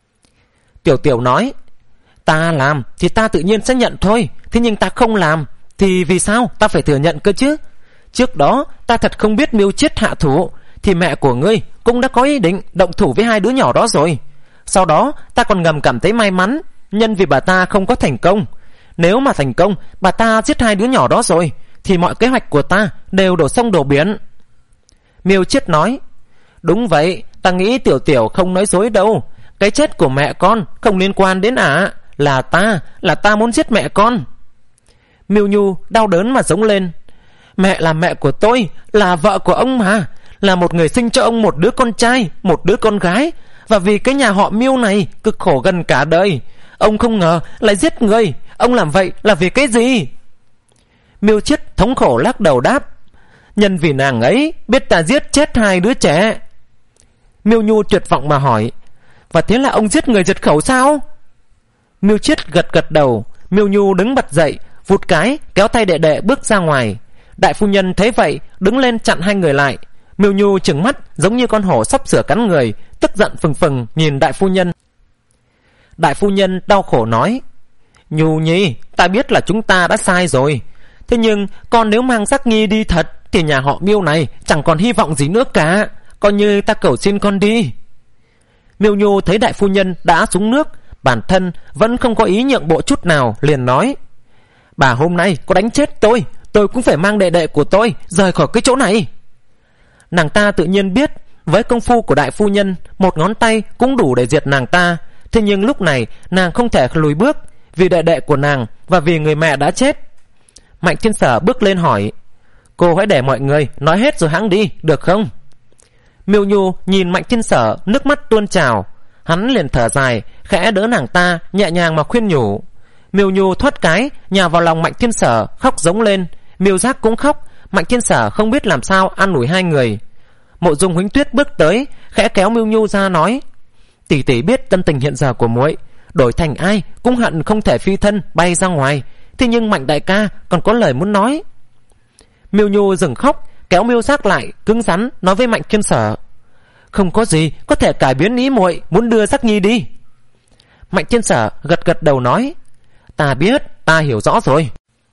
Tiểu Tiểu nói: Ta làm thì ta tự nhiên sẽ nhận thôi, thế nhưng ta không làm thì vì sao ta phải thừa nhận cơ chứ? Trước đó ta thật không biết Miêu Chiết hạ thủ, thì mẹ của ngươi cũng đã có ý định động thủ với hai đứa nhỏ đó rồi. Sau đó ta còn ngầm cảm thấy may mắn, nhân vì bà ta không có thành công. Nếu mà thành công, bà ta giết hai đứa nhỏ đó rồi, thì mọi kế hoạch của ta đều đổ sông đổ biển. Miêu Chiết nói: Đúng vậy, ta nghĩ Tiểu Tiểu không nói dối đâu. Cái chết của mẹ con không liên quan đến ả, à. Là ta, là ta muốn giết mẹ con. Miêu Nhu đau đớn mà giống lên: Mẹ là mẹ của tôi, là vợ của ông mà, là một người sinh cho ông một đứa con trai, một đứa con gái. Và vì cái nhà họ Miêu này cực khổ gần cả đời, ông không ngờ lại giết người. Ông làm vậy là vì cái gì? Miêu Chiết thống khổ lắc đầu đáp: Nhân vì nàng ấy biết ta giết chết hai đứa trẻ. Miêu Nhu tuyệt vọng mà hỏi: Và thế là ông giết người diệt khẩu sao? Miêu Chiết gật gật đầu. Miêu Nhu đứng bật dậy, vụt cái kéo tay đệ đệ bước ra ngoài. Đại phu nhân thấy vậy đứng lên chặn hai người lại. Miêu Nhu trừng mắt giống như con hổ sắp sửa cắn người, tức giận phừng phừng nhìn đại phu nhân. Đại phu nhân đau khổ nói: Nhu nhi, ta biết là chúng ta đã sai rồi, thế nhưng con nếu mang Giác Nhi đi thật thì nhà họ Miêu này chẳng còn hy vọng gì nữa cả, coi như ta cầu xin con đi. Miêu Nhu thấy đại phu nhân đã xuống nước, bản thân vẫn không có ý nhượng bộ chút nào, liền nói: Bà hôm nay có đánh chết tôi, tôi cũng phải mang đệ đệ của tôi rời khỏi cái chỗ này. Nàng ta tự nhiên biết với công phu của đại phu nhân, một ngón tay cũng đủ để diệt nàng ta. Thế nhưng lúc này nàng không thể lùi bước, vì đệ đệ của nàng và vì người mẹ đã chết. Mạnh Thiên Sở bước lên hỏi: Cô hãy để mọi người nói hết rồi hãng đi, được không? Miêu Nhu nhìn Mạnh Thiên Sở, nước mắt tuôn trào. Hắn liền thở dài, khẽ đỡ nàng ta, nhẹ nhàng mà khuyên nhủ. Miêu Nhu thoát cái nhào vào lòng Mạnh Thiên Sở, khóc giống lên. Miêu Giác cũng khóc. Mạnh Thiên Sở không biết làm sao an ủi hai người. Mộ Dung Huỳnh Tuyết bước tới, khẽ kéo Miêu Nhu ra nói: Tỷ tỷ biết tâm tình hiện giờ của muội, đổi thành ai cũng hận không thể phi thân bay ra ngoài, thế nhưng Mạnh đại ca còn có lời muốn nói. Miêu Nhu dừng khóc, kéo Miêu Giác lại, cứng rắn nói với Mạnh Thiên Sở: Không có gì có thể cải biến ý muội muốn đưa Giác Nhi đi. Mạnh Thiên Sở gật gật đầu nói: Ta biết, ta hiểu rõ rồi.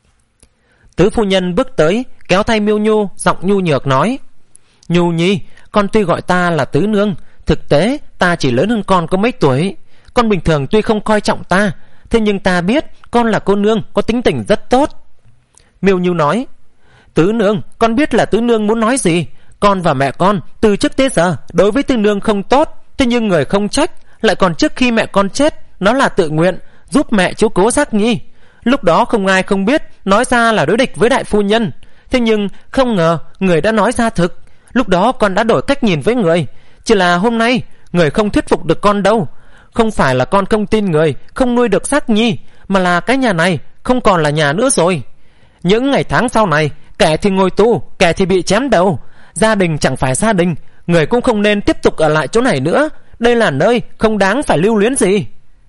Tứ phu nhân bước tới, kéo tay Miêu Nhu, giọng nhu nhược nói: Nhu nhi, con tuy gọi ta là tứ nương, thực tế ta chỉ lớn hơn con có mấy tuổi. Con bình thường tuy không coi trọng ta, thế nhưng ta biết con là cô nương có tính tình rất tốt. Miêu Nhu nói: Tứ nương, con biết là tứ nương muốn nói gì. Con và mẹ con từ trước tới giờ đối với tứ nương không tốt, thế nhưng người không trách, lại còn trước khi mẹ con chết, nó là tự nguyện giúp mẹ chiếu cố Giác Nhi. Lúc đó không ai không biết, nói ra là đối địch với đại phu nhân, thế nhưng không ngờ người đã nói ra thực. Lúc đó con đã đổi cách nhìn với người, chỉ là hôm nay người không thuyết phục được con đâu. Không phải là con không tin người không nuôi được Giác Nhi, mà là cái nhà này không còn là nhà nữa rồi. Những ngày tháng sau này, kẻ thì ngồi tù, kẻ thì bị chém đầu. Gia đình chẳng phải gia đình, người cũng không nên tiếp tục ở lại chỗ này nữa. Đây là nơi không đáng phải lưu luyến gì.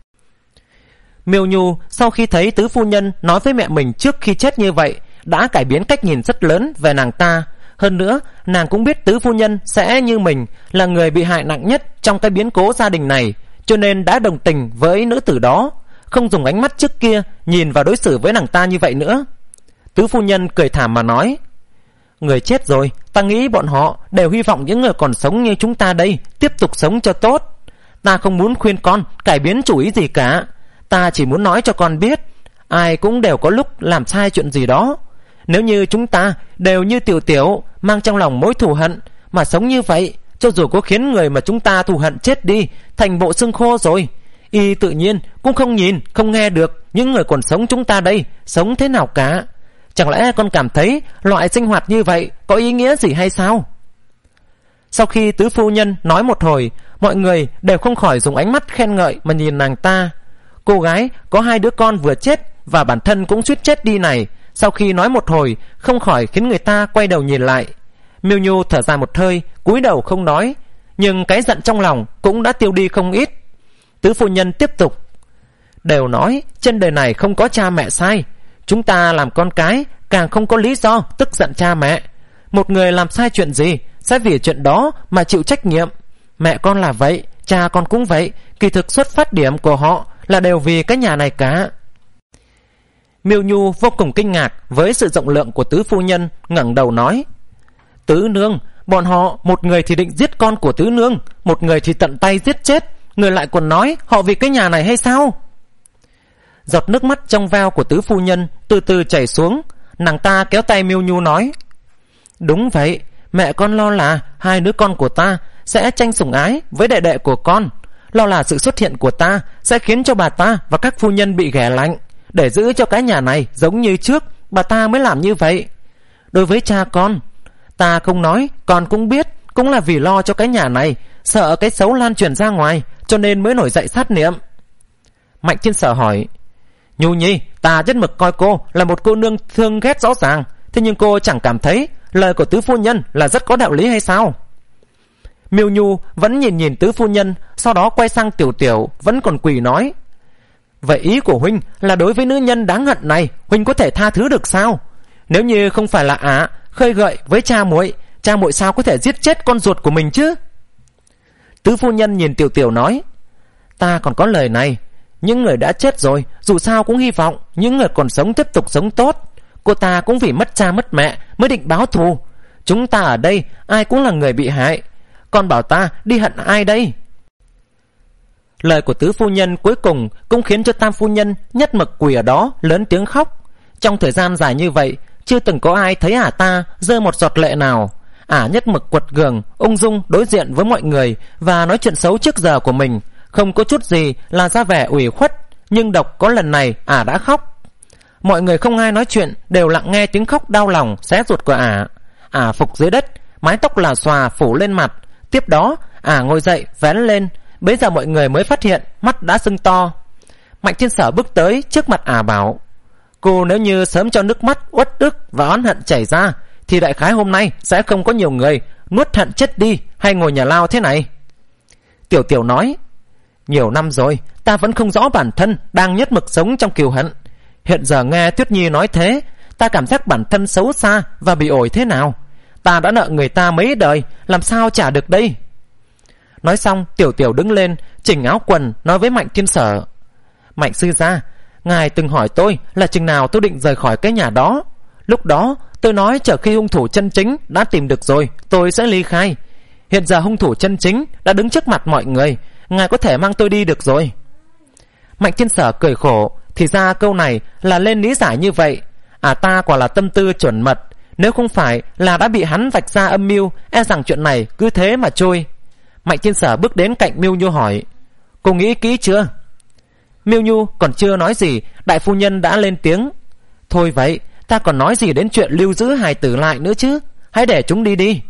Miêu Nhu sau khi thấy tứ phu nhân nói với mẹ mình trước khi chết như vậy, đã cải biến cách nhìn rất lớn về nàng ta. Hơn nữa, nàng cũng biết tứ phu nhân sẽ như mình, là người bị hại nặng nhất trong cái biến cố gia đình này, cho nên đã đồng tình với nữ tử đó, không dùng ánh mắt trước kia nhìn và đối xử với nàng ta như vậy nữa. Tứ phu nhân cười thảm mà nói: Người chết rồi, ta nghĩ bọn họ đều hy vọng những người còn sống như chúng ta đây tiếp tục sống cho tốt. Ta không muốn khuyên con cải biến chủ ý gì cả. Ta chỉ muốn nói cho con biết, ai cũng đều có lúc làm sai chuyện gì đó. Nếu như chúng ta đều như Tiểu Tiểu, mang trong lòng mối thù hận mà sống như vậy, cho dù có khiến người mà chúng ta thù hận chết đi thành bộ xương khô rồi, y tự nhiên cũng không nhìn không nghe được những người còn sống chúng ta đây sống thế nào cả. Chẳng lẽ con cảm thấy loại sinh hoạt như vậy có ý nghĩa gì hay sao? Sau khi tứ phu nhân nói một hồi, mọi người đều không khỏi dùng ánh mắt khen ngợi mà nhìn nàng ta. Cô gái có hai đứa con vừa chết và bản thân cũng suýt chết đi này, sau khi nói một hồi không khỏi khiến người ta quay đầu nhìn lại. Miêu Nhu thở dài một hơi, cúi đầu không nói, nhưng cái giận trong lòng cũng đã tiêu đi không ít. Tứ phu nhân tiếp tục: Đều nói trên đời này không có cha mẹ sai, chúng ta làm con cái càng không có lý do tức giận cha mẹ. Một người làm sai chuyện gì sẽ vì chuyện đó mà chịu trách nhiệm. Mẹ con là vậy, cha con cũng vậy, kỳ thực xuất phát điểm của họ là đều vì cái nhà này cả. Miêu Nhu vô cùng kinh ngạc với sự rộng lượng của tứ phu nhân, ngẩng đầu nói: Tứ nương, bọn họ một người thì định giết con của tứ nương, một người thì tận tay giết chết, người lại còn nói họ vì cái nhà này hay sao? Giọt nước mắt trong veo của tứ phu nhân từ từ chảy xuống. Nàng ta kéo tay Miêu Nhu nói: Đúng vậy, mẹ con lo là hai đứa con của ta sẽ tranh sủng ái với đệ đệ của con, lo là sự xuất hiện của ta sẽ khiến cho bà ta và các phu nhân bị ghẻ lạnh. Để giữ cho cái nhà này giống như trước, bà ta mới làm như vậy. Đối với cha con, ta không nói, con cũng biết, cũng là vì lo cho cái nhà này, sợ cái xấu lan truyền ra ngoài, cho nên mới nổi dậy sát niệm. Mạnh Thiên Sở hỏi: Nhu nhi, ta rất mực coi cô là một cô nương thương ghét rõ ràng, thế nhưng cô chẳng cảm thấy lời của tứ phu nhân là rất có đạo lý hay sao? Miêu Nhu vẫn nhìn nhìn tứ phu nhân, sau đó quay sang Tiểu Tiểu vẫn còn quỳ nói: Vậy ý của huynh là đối với nữ nhân đáng hận này, huynh có thể tha thứ được sao? Nếu như không phải là ả khơi gợi với cha muội, Cha muội sao có thể giết chết con ruột của mình chứ? Tứ phu nhân nhìn Tiểu Tiểu nói, ta còn có lời này. Những người đã chết rồi dù sao cũng hy vọng những người còn sống tiếp tục sống tốt. Cô ta cũng vì mất cha mất mẹ mới định báo thù. Chúng ta ở đây ai cũng là người bị hại, còn bảo ta đi hận ai đây? Lời của tứ phu nhân cuối cùng cũng khiến cho tam phu nhân nhất mực quỳ ở đó lớn tiếng khóc. Trong thời gian dài như vậy chưa từng có ai thấy ả ta rơi một giọt lệ nào. Ả nhất mực quật cường ung dung đối diện với mọi người và nói chuyện xấu trước giờ của mình, không có chút gì là ra vẻ ủy khuất. Nhưng độc có lần này ả đã khóc. Mọi người không ai nói chuyện, đều lặng nghe tiếng khóc đau lòng xé ruột của ả. Ả phục dưới đất, mái tóc là xòa phủ lên mặt. Tiếp đó ả ngồi dậy vén lên. Bấy giờ mọi người mới phát hiện mắt đã sưng to. Mạnh Thiên Sở bước tới trước mặt ả bảo, cô nếu như sớm cho nước mắt uất ức và oán hận chảy ra thì đại khái hôm nay sẽ không có nhiều người nuốt hận chết đi hay ngồi nhà lao thế này. Tiểu Tiểu nói, nhiều năm rồi ta vẫn không rõ bản thân đang nhất mực sống trong kiều hận. Hiện giờ nghe Tuyết Nhi nói thế, ta cảm giác bản thân xấu xa và bị ổi thế nào. Ta đã nợ người ta mấy đời, làm sao trả được đây? Nói xong Tiểu Tiểu đứng lên chỉnh áo quần, nói với Mạnh Thiên Sở, Mạnh sư gia, ngài từng hỏi tôi là chừng nào tôi định rời khỏi cái nhà đó. Lúc đó tôi nói chờ khi hung thủ chân chính đã tìm được rồi tôi sẽ ly khai. Hiện giờ hung thủ chân chính đã đứng trước mặt mọi người, ngài có thể mang tôi đi được rồi. Mạnh Thiên Sở cười khổ, thì ra câu này là lên lý giải như vậy. À ta quả là tâm tư chuẩn mật, nếu không phải là đã bị hắn vạch ra âm mưu, e rằng chuyện này cứ thế mà trôi. Mạnh Thiên Sở bước đến cạnh Miêu Nhu hỏi, cô nghĩ kỹ chưa? Miêu Nhu còn chưa nói gì, đại phu nhân đã lên tiếng, thôi vậy, ta còn nói gì đến chuyện lưu giữ hài tử lại nữa chứ, hãy để chúng đi đi.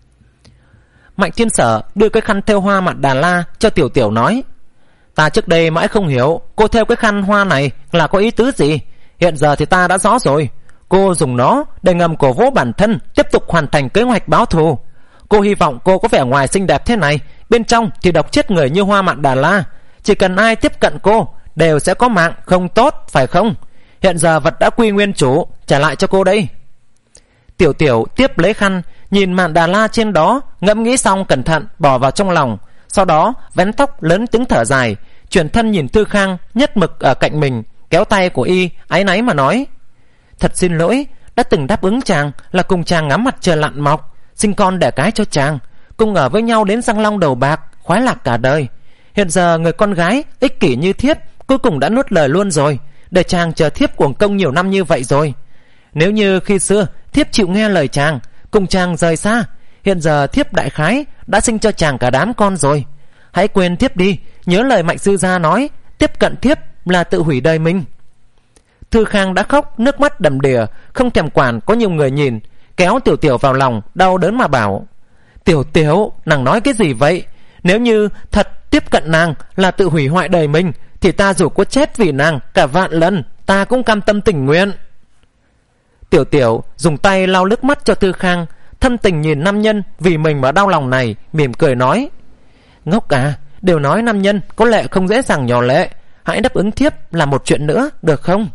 Mạnh Thiên Sở đưa cái khăn thêu hoa mặt Đà La cho Tiểu Tiểu nói, ta trước đây mãi không hiểu cô thêu cái khăn hoa này là có ý tứ gì. Hiện giờ thì ta đã rõ rồi. Cô dùng nó để ngầm cổ vũ bản thân tiếp tục hoàn thành kế hoạch báo thù. Cô hy vọng cô có vẻ ngoài xinh đẹp thế này, bên trong thì độc chết người như hoa mạn Đà La. Chỉ cần ai tiếp cận cô đều sẽ có mạng không tốt, phải không? Hiện giờ vật đã quy nguyên chủ, trả lại cho cô đây. Tiểu Tiểu tiếp lấy khăn, nhìn mạn Đà La trên đó, ngẫm nghĩ xong cẩn thận bỏ vào trong lòng. Sau đó vén tóc lớn tiếng thở dài, chuyển thân nhìn Thư Khang nhất mực ở cạnh mình, kéo tay của y áy náy mà nói, thật xin lỗi, đã từng đáp ứng chàng là cùng chàng ngắm mặt trời lặn mọc, sinh con đẻ cái cho chàng, cùng ở với nhau đến răng long đầu bạc, khoái lạc cả đời. Hiện giờ người con gái ích kỷ như Thiếp cuối cùng đã nuốt lời luôn rồi, để chàng chờ Thiếp uổng công nhiều năm như vậy rồi. Nếu như khi xưa Thiếp chịu nghe lời chàng, cùng chàng rời xa, hiện giờ Thiếp đại khái đã sinh cho chàng cả đám con rồi. Hãy quên Thiếp đi, nhớ lời Mạnh sư gia nói, tiếp cận Thiếp là tự hủy đời mình. Thư Khang đã khóc nước mắt đầm đìa, không thèm quản có nhiều người nhìn, kéo Tiểu Tiểu vào lòng đau đớn mà bảo, Tiểu Tiểu, nàng nói cái gì vậy? Nếu như thật tiếp cận nàng là tự hủy hoại đời mình, thì ta dù có chết vì nàng cả vạn lần, ta cũng cam tâm tình nguyện. Tiểu Tiểu dùng tay lau nước mắt cho Thư Khang, thân tình nhìn nam nhân vì mình mà đau lòng này, mỉm cười nói, ngốc à, đều nói nam nhân có lệ không dễ dàng nhỏ lệ, hãy đáp ứng Thiếp là một chuyện nữa được không?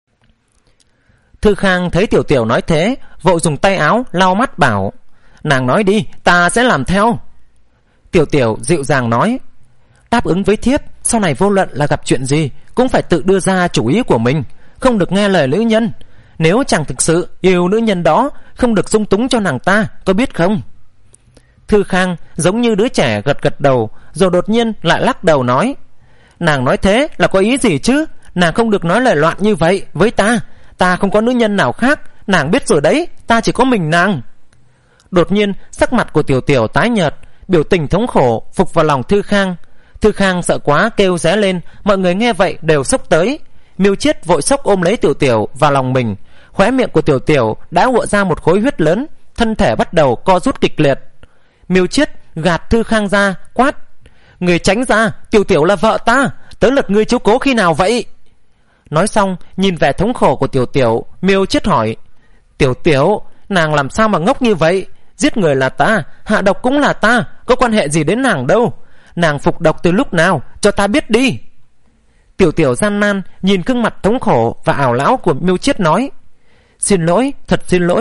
Thư Khang thấy Tiểu Tiểu nói thế, vội dùng tay áo lau mắt bảo, nàng nói đi, ta sẽ làm theo. Tiểu Tiểu dịu dàng nói, đáp ứng với Thiếp, sau này vô luận là gặp chuyện gì cũng phải tự đưa ra chủ ý của mình, không được nghe lời nữ nhân. Nếu chàng thực sự yêu nữ nhân đó, không được dung túng cho nàng ta, có biết không? Thư Khang giống như đứa trẻ gật gật đầu, rồi đột nhiên lại lắc đầu nói, nàng nói thế là có ý gì chứ? Nàng không được nói lời loạn như vậy với ta. Ta không có nữ nhân nào khác, nàng biết rồi đấy, ta chỉ có mình nàng. Đột nhiên sắc mặt của Tiểu Tiểu tái nhợt, biểu tình thống khổ phục vào lòng Thư Khang. Thư Khang sợ quá kêu ré lên, mọi người nghe vậy đều xốc tới. Miêu Chiết vội xốc ôm lấy Tiểu Tiểu vào lòng mình, khóe miệng của Tiểu Tiểu đã ụa ra một khối huyết lớn, thân thể bắt đầu co rút kịch liệt. Miêu Chiết gạt Thư Khang ra quát, người tránh ra, Tiểu Tiểu là vợ ta, tới lượt ngươi chiếu cố khi nào vậy? Nói xong nhìn vẻ thống khổ của Tiểu Tiểu, Miêu Chiết hỏi, Tiểu Tiểu, nàng làm sao mà ngốc như vậy? Giết người là ta, hạ độc cũng là ta, có quan hệ gì đến nàng đâu. Nàng phục độc từ lúc nào, cho ta biết đi. Tiểu Tiểu gian nan nhìn gương mặt thống khổ và ảo lão của Miêu Chiết nói, xin lỗi, thật xin lỗi,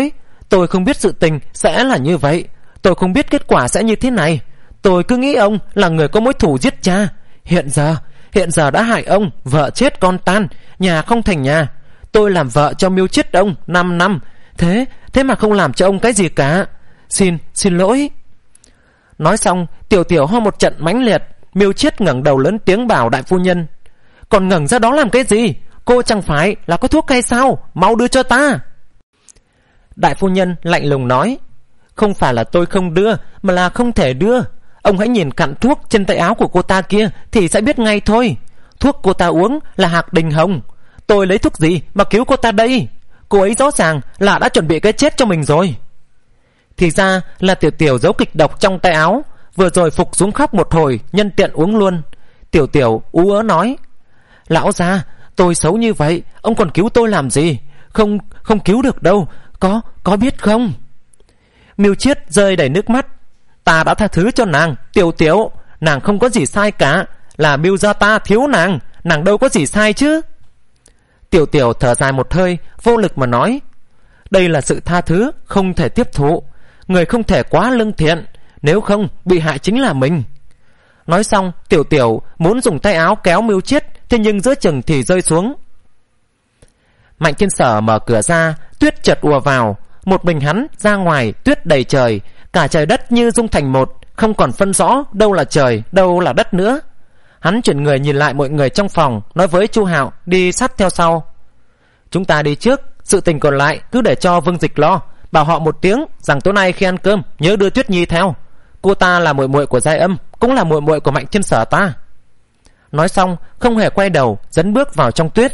Tôi không biết sự tình sẽ là như vậy. Tôi không biết kết quả sẽ như thế này. Tôi cứ nghĩ ông là người có mối thù giết cha. Hiện giờ Hiện giờ đã hại ông, vợ chết con tan, nhà không thành nhà. Tôi làm vợ cho Miêu Chiết ông năm năm, Thế Thế mà không làm cho ông cái gì cả. Xin Xin lỗi. Nói xong Tiểu Tiểu ho một trận mãnh liệt. Miêu Chiết ngẩng đầu lớn tiếng bảo đại phu nhân: Còn ngẩng ra đó làm cái gì? Cô chẳng phải là có thuốc hay sao? Mau đưa cho ta. Đại phu nhân lạnh lùng nói: Không phải là tôi không đưa, mà là không thể đưa. Ông hãy nhìn cặn thuốc trên tay áo của cô ta kia thì sẽ biết ngay thôi. Thuốc cô ta uống là hạc đình hồng. Tôi lấy thuốc gì mà cứu cô ta đây? Cô ấy rõ ràng là đã chuẩn bị cái chết cho mình rồi. Thì ra là Tiểu Tiểu giấu kịch độc trong tay áo, vừa rồi phục xuống khóc một hồi, nhân tiện uống luôn. Tiểu Tiểu ú ớ nói: Lão gia, tôi xấu như vậy, ông còn cứu tôi làm gì? Không Không cứu được đâu. Có Có biết không? Miêu Chiết rơi đầy nước mắt. Ta đã tha thứ cho nàng, Tiểu Tiểu. Nàng không có gì sai cả. Là Miêu gia ta thiếu nàng, nàng đâu có gì sai chứ. Tiểu Tiểu thở dài một hơi, vô lực mà nói: Đây là sự tha thứ không thể tiếp thụ. Người không thể quá lương thiện, nếu không bị hại chính là mình. Nói xong Tiểu Tiểu muốn dùng tay áo kéo Miêu Chiết, thế nhưng giữa chừng thì rơi xuống. Mạnh Thiên Sở mở cửa ra, tuyết chợt ùa vào. Một mình hắn ra ngoài, tuyết đầy trời, cả trời đất như dung thành một, không còn phân rõ đâu là trời, đâu là đất nữa. Hắn chuyển người nhìn lại mọi người trong phòng, nói với Chu Hạo đi sát theo sau: Chúng ta đi trước, sự tình còn lại cứ để cho Vương Dịch lo. Bảo họ một tiếng rằng tối nay khi ăn cơm nhớ đưa Tuyết Nhi theo. Cô ta là muội muội của Giai Âm, cũng là muội muội của Mạnh Thiên Sở ta. Nói xong không hề quay đầu, dấn bước vào trong tuyết.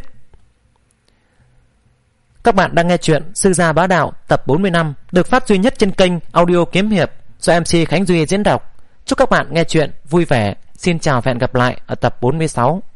Các bạn đang nghe chuyện Sư Gia Bá Đạo tập bốn mươi lăm, được phát duy nhất trên kênh Audio Kiếm Hiệp do em xê Khánh Duy diễn đọc. Chúc các bạn nghe chuyện vui vẻ. Xin chào và hẹn gặp lại ở tập bốn mươi sáu.